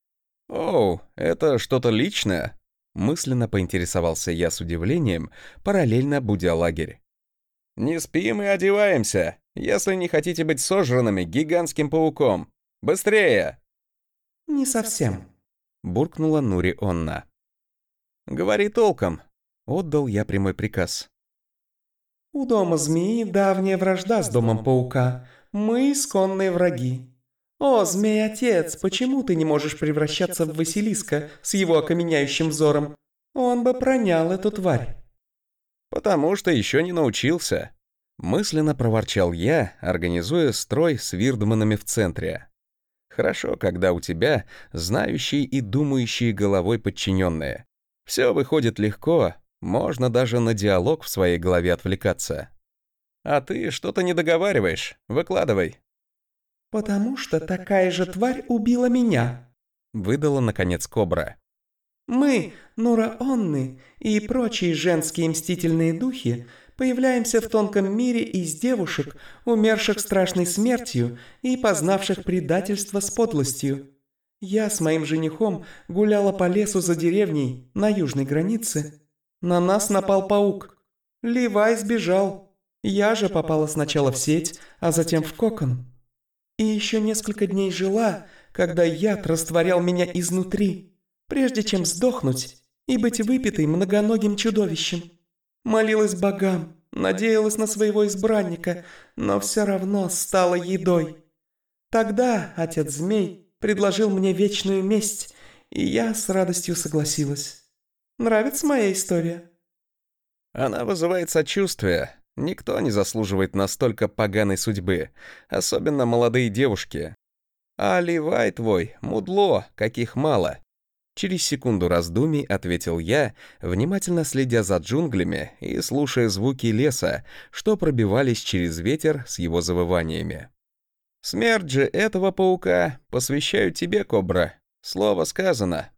A: «Оу, это что-то личное?» Мысленно поинтересовался я с удивлением, параллельно будя лагерь. «Не спим и одеваемся, если не хотите быть сожранными гигантским пауком. Быстрее!»
D: «Не совсем»,
A: — буркнула Нури Онна. «Говори толком», — отдал я прямой приказ.
D: «У дома змеи давняя вражда с домом паука. Мы исконные враги. О, змей-отец, почему ты не можешь превращаться в Василиска с его окаменяющим взором? Он бы пронял эту тварь».
A: «Потому что еще не научился», — мысленно проворчал я, организуя строй с вирдманами в центре. «Хорошо, когда у тебя знающие и думающие головой подчиненные. Все выходит легко, можно даже на диалог в своей голове отвлекаться. А ты что-то не договариваешь, выкладывай».
D: «Потому что такая же тварь убила меня»,
A: — выдала, наконец, кобра.
D: «Мы, Нура-Онны и прочие женские мстительные духи, появляемся в тонком мире из девушек, умерших страшной смертью и познавших предательство с подлостью. Я с моим женихом гуляла по лесу за деревней на южной границе. На нас напал паук. Ливай сбежал. Я же попала сначала в сеть, а затем в кокон. И еще несколько дней жила, когда яд растворял меня изнутри, прежде чем сдохнуть и быть выпитой многоногим чудовищем. Молилась богам, надеялась на своего избранника, но все равно стала едой. Тогда отец-змей предложил мне вечную месть, и я с радостью согласилась. Нравится моя история?»
A: «Она вызывает сочувствие. Никто не заслуживает настолько поганой судьбы, особенно молодые девушки. А Ливай твой, мудло, каких мало». Через секунду раздумий ответил я, внимательно следя за джунглями и слушая звуки леса, что пробивались через ветер с его завываниями. «Смерть же этого паука посвящаю тебе, кобра. Слово сказано».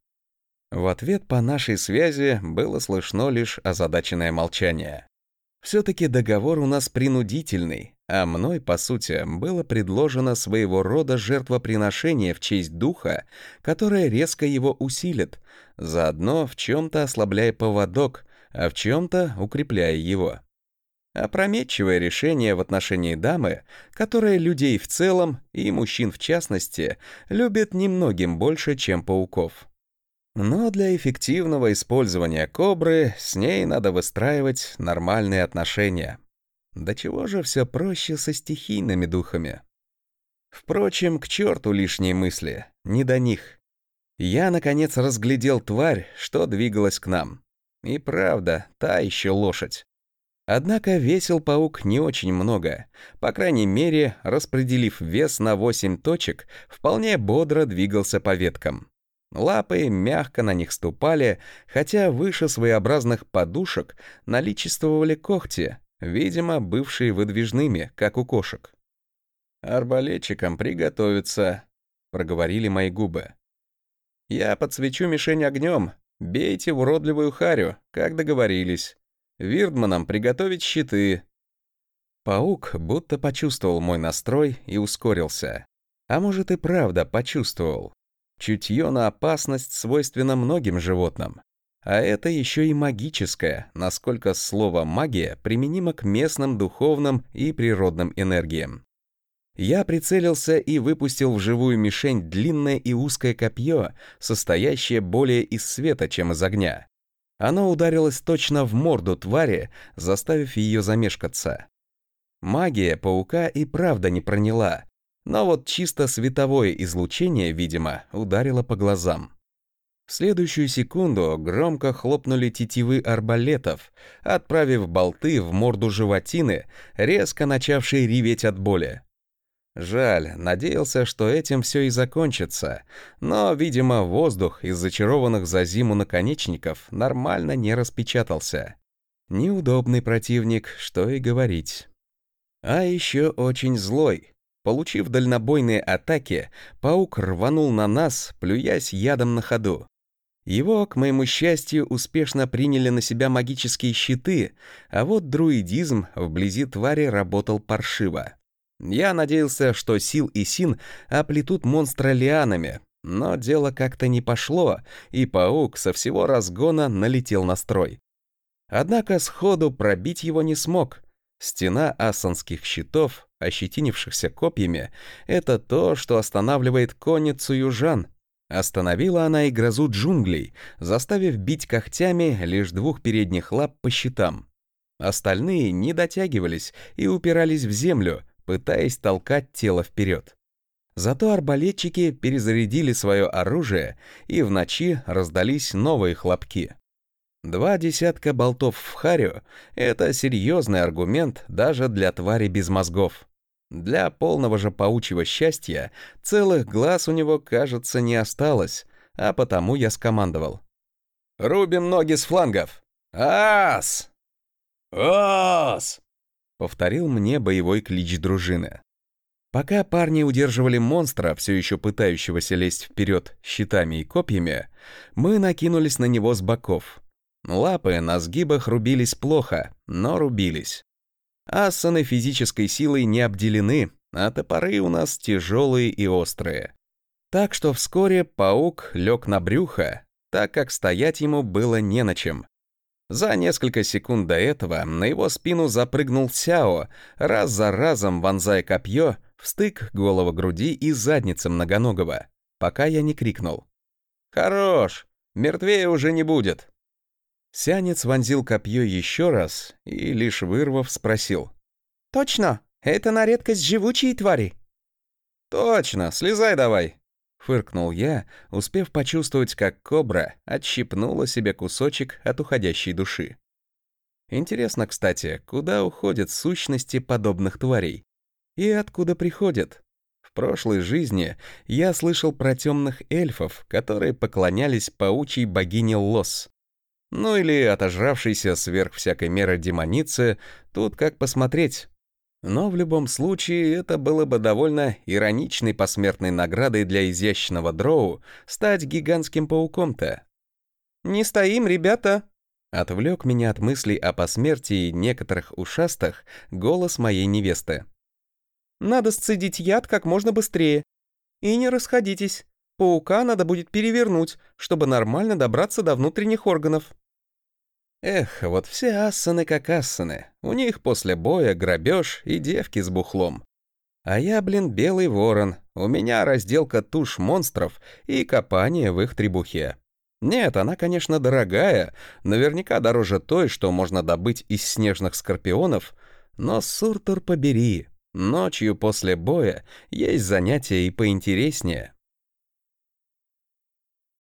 A: В ответ по нашей связи было слышно лишь озадаченное молчание. Все-таки договор у нас принудительный, а мной, по сути, было предложено своего рода жертвоприношение в честь духа, которое резко его усилит, заодно в чем-то ослабляя поводок, а в чем-то укрепляя его. Опрометчивое решение в отношении дамы, которая людей в целом и мужчин в частности любит немногим больше, чем пауков. Но для эффективного использования кобры с ней надо выстраивать нормальные отношения. До чего же все проще со стихийными духами? Впрочем, к черту лишние мысли, не до них. Я, наконец, разглядел тварь, что двигалась к нам. И правда, та еще лошадь. Однако весил паук не очень много. По крайней мере, распределив вес на восемь точек, вполне бодро двигался по веткам. Лапы мягко на них ступали, хотя выше своеобразных подушек наличествовали когти, видимо, бывшие выдвижными, как у кошек. «Арбалетчикам приготовиться», — проговорили мои губы. «Я подсвечу мишень огнем. Бейте в уродливую харю, как договорились. Вирдманам приготовить щиты». Паук будто почувствовал мой настрой и ускорился. А может и правда почувствовал. Чутье на опасность свойственно многим животным. А это еще и магическое, насколько слово «магия» применимо к местным духовным и природным энергиям. Я прицелился и выпустил в живую мишень длинное и узкое копье, состоящее более из света, чем из огня. Оно ударилось точно в морду твари, заставив ее замешкаться. Магия паука и правда не проняла, но вот чисто световое излучение, видимо, ударило по глазам. В следующую секунду громко хлопнули тетивы арбалетов, отправив болты в морду животины, резко начавшей реветь от боли. Жаль, надеялся, что этим все и закончится, но, видимо, воздух из зачарованных за зиму наконечников нормально не распечатался. Неудобный противник, что и говорить. А еще очень злой. Получив дальнобойные атаки, паук рванул на нас, плюясь ядом на ходу. Его, к моему счастью, успешно приняли на себя магические щиты, а вот друидизм вблизи твари работал паршиво. Я надеялся, что Сил и Син оплетут монстра лианами, но дело как-то не пошло, и паук со всего разгона налетел на строй. Однако сходу пробить его не смог. Стена ассанских щитов, ощетинившихся копьями, это то, что останавливает конницу южан. Остановила она и грозу джунглей, заставив бить когтями лишь двух передних лап по щитам. Остальные не дотягивались и упирались в землю, пытаясь толкать тело вперед. Зато арбалетчики перезарядили свое оружие, и в ночи раздались новые хлопки. Два десятка болтов в харю — это серьезный аргумент даже для твари без мозгов. Для полного же паучьего счастья целых глаз у него, кажется, не осталось, а потому я скомандовал. «Рубим ноги с флангов! Ас! Ас!» повторил мне боевой клич дружины. Пока парни удерживали монстра, все еще пытающегося лезть вперед щитами и копьями, мы накинулись на него с боков. Лапы на сгибах рубились плохо, но рубились. Ассаны физической силой не обделены, а топоры у нас тяжелые и острые. Так что вскоре паук лег на брюхо, так как стоять ему было не на чем. За несколько секунд до этого на его спину запрыгнул Сяо, раз за разом вонзая копье в стык голого груди и задницы многоногого, пока я не крикнул. «Хорош! Мертвее уже не будет!» Сянец вонзил копье еще раз и, лишь вырвав, спросил.
B: «Точно? Это на редкость живучие твари?»
A: «Точно! Слезай давай!» Фыркнул я, успев почувствовать, как кобра отщипнула себе кусочек от уходящей души. Интересно, кстати, куда уходят сущности подобных тварей? И откуда приходят? В прошлой жизни я слышал про темных эльфов, которые поклонялись паучьей богине Лос. Ну или отожравшейся сверх всякой меры демонице, тут как посмотреть. Но в любом случае это было бы довольно ироничной посмертной наградой для изящного дроу стать гигантским пауком-то.
B: «Не стоим, ребята!»
A: Отвлек меня от мыслей о посмертии некоторых ушастых голос моей невесты.
B: «Надо сцедить яд как можно быстрее. И не расходитесь. Паука надо будет перевернуть, чтобы нормально добраться до внутренних органов».
A: Эх, вот все ассаны как ассаны. У них после боя грабеж и девки с бухлом. А я, блин, белый ворон. У меня разделка туш монстров и копание в их требухе. Нет, она, конечно, дорогая, наверняка дороже той, что можно добыть из снежных скорпионов, но Суртур побери, ночью после боя есть занятия и поинтереснее.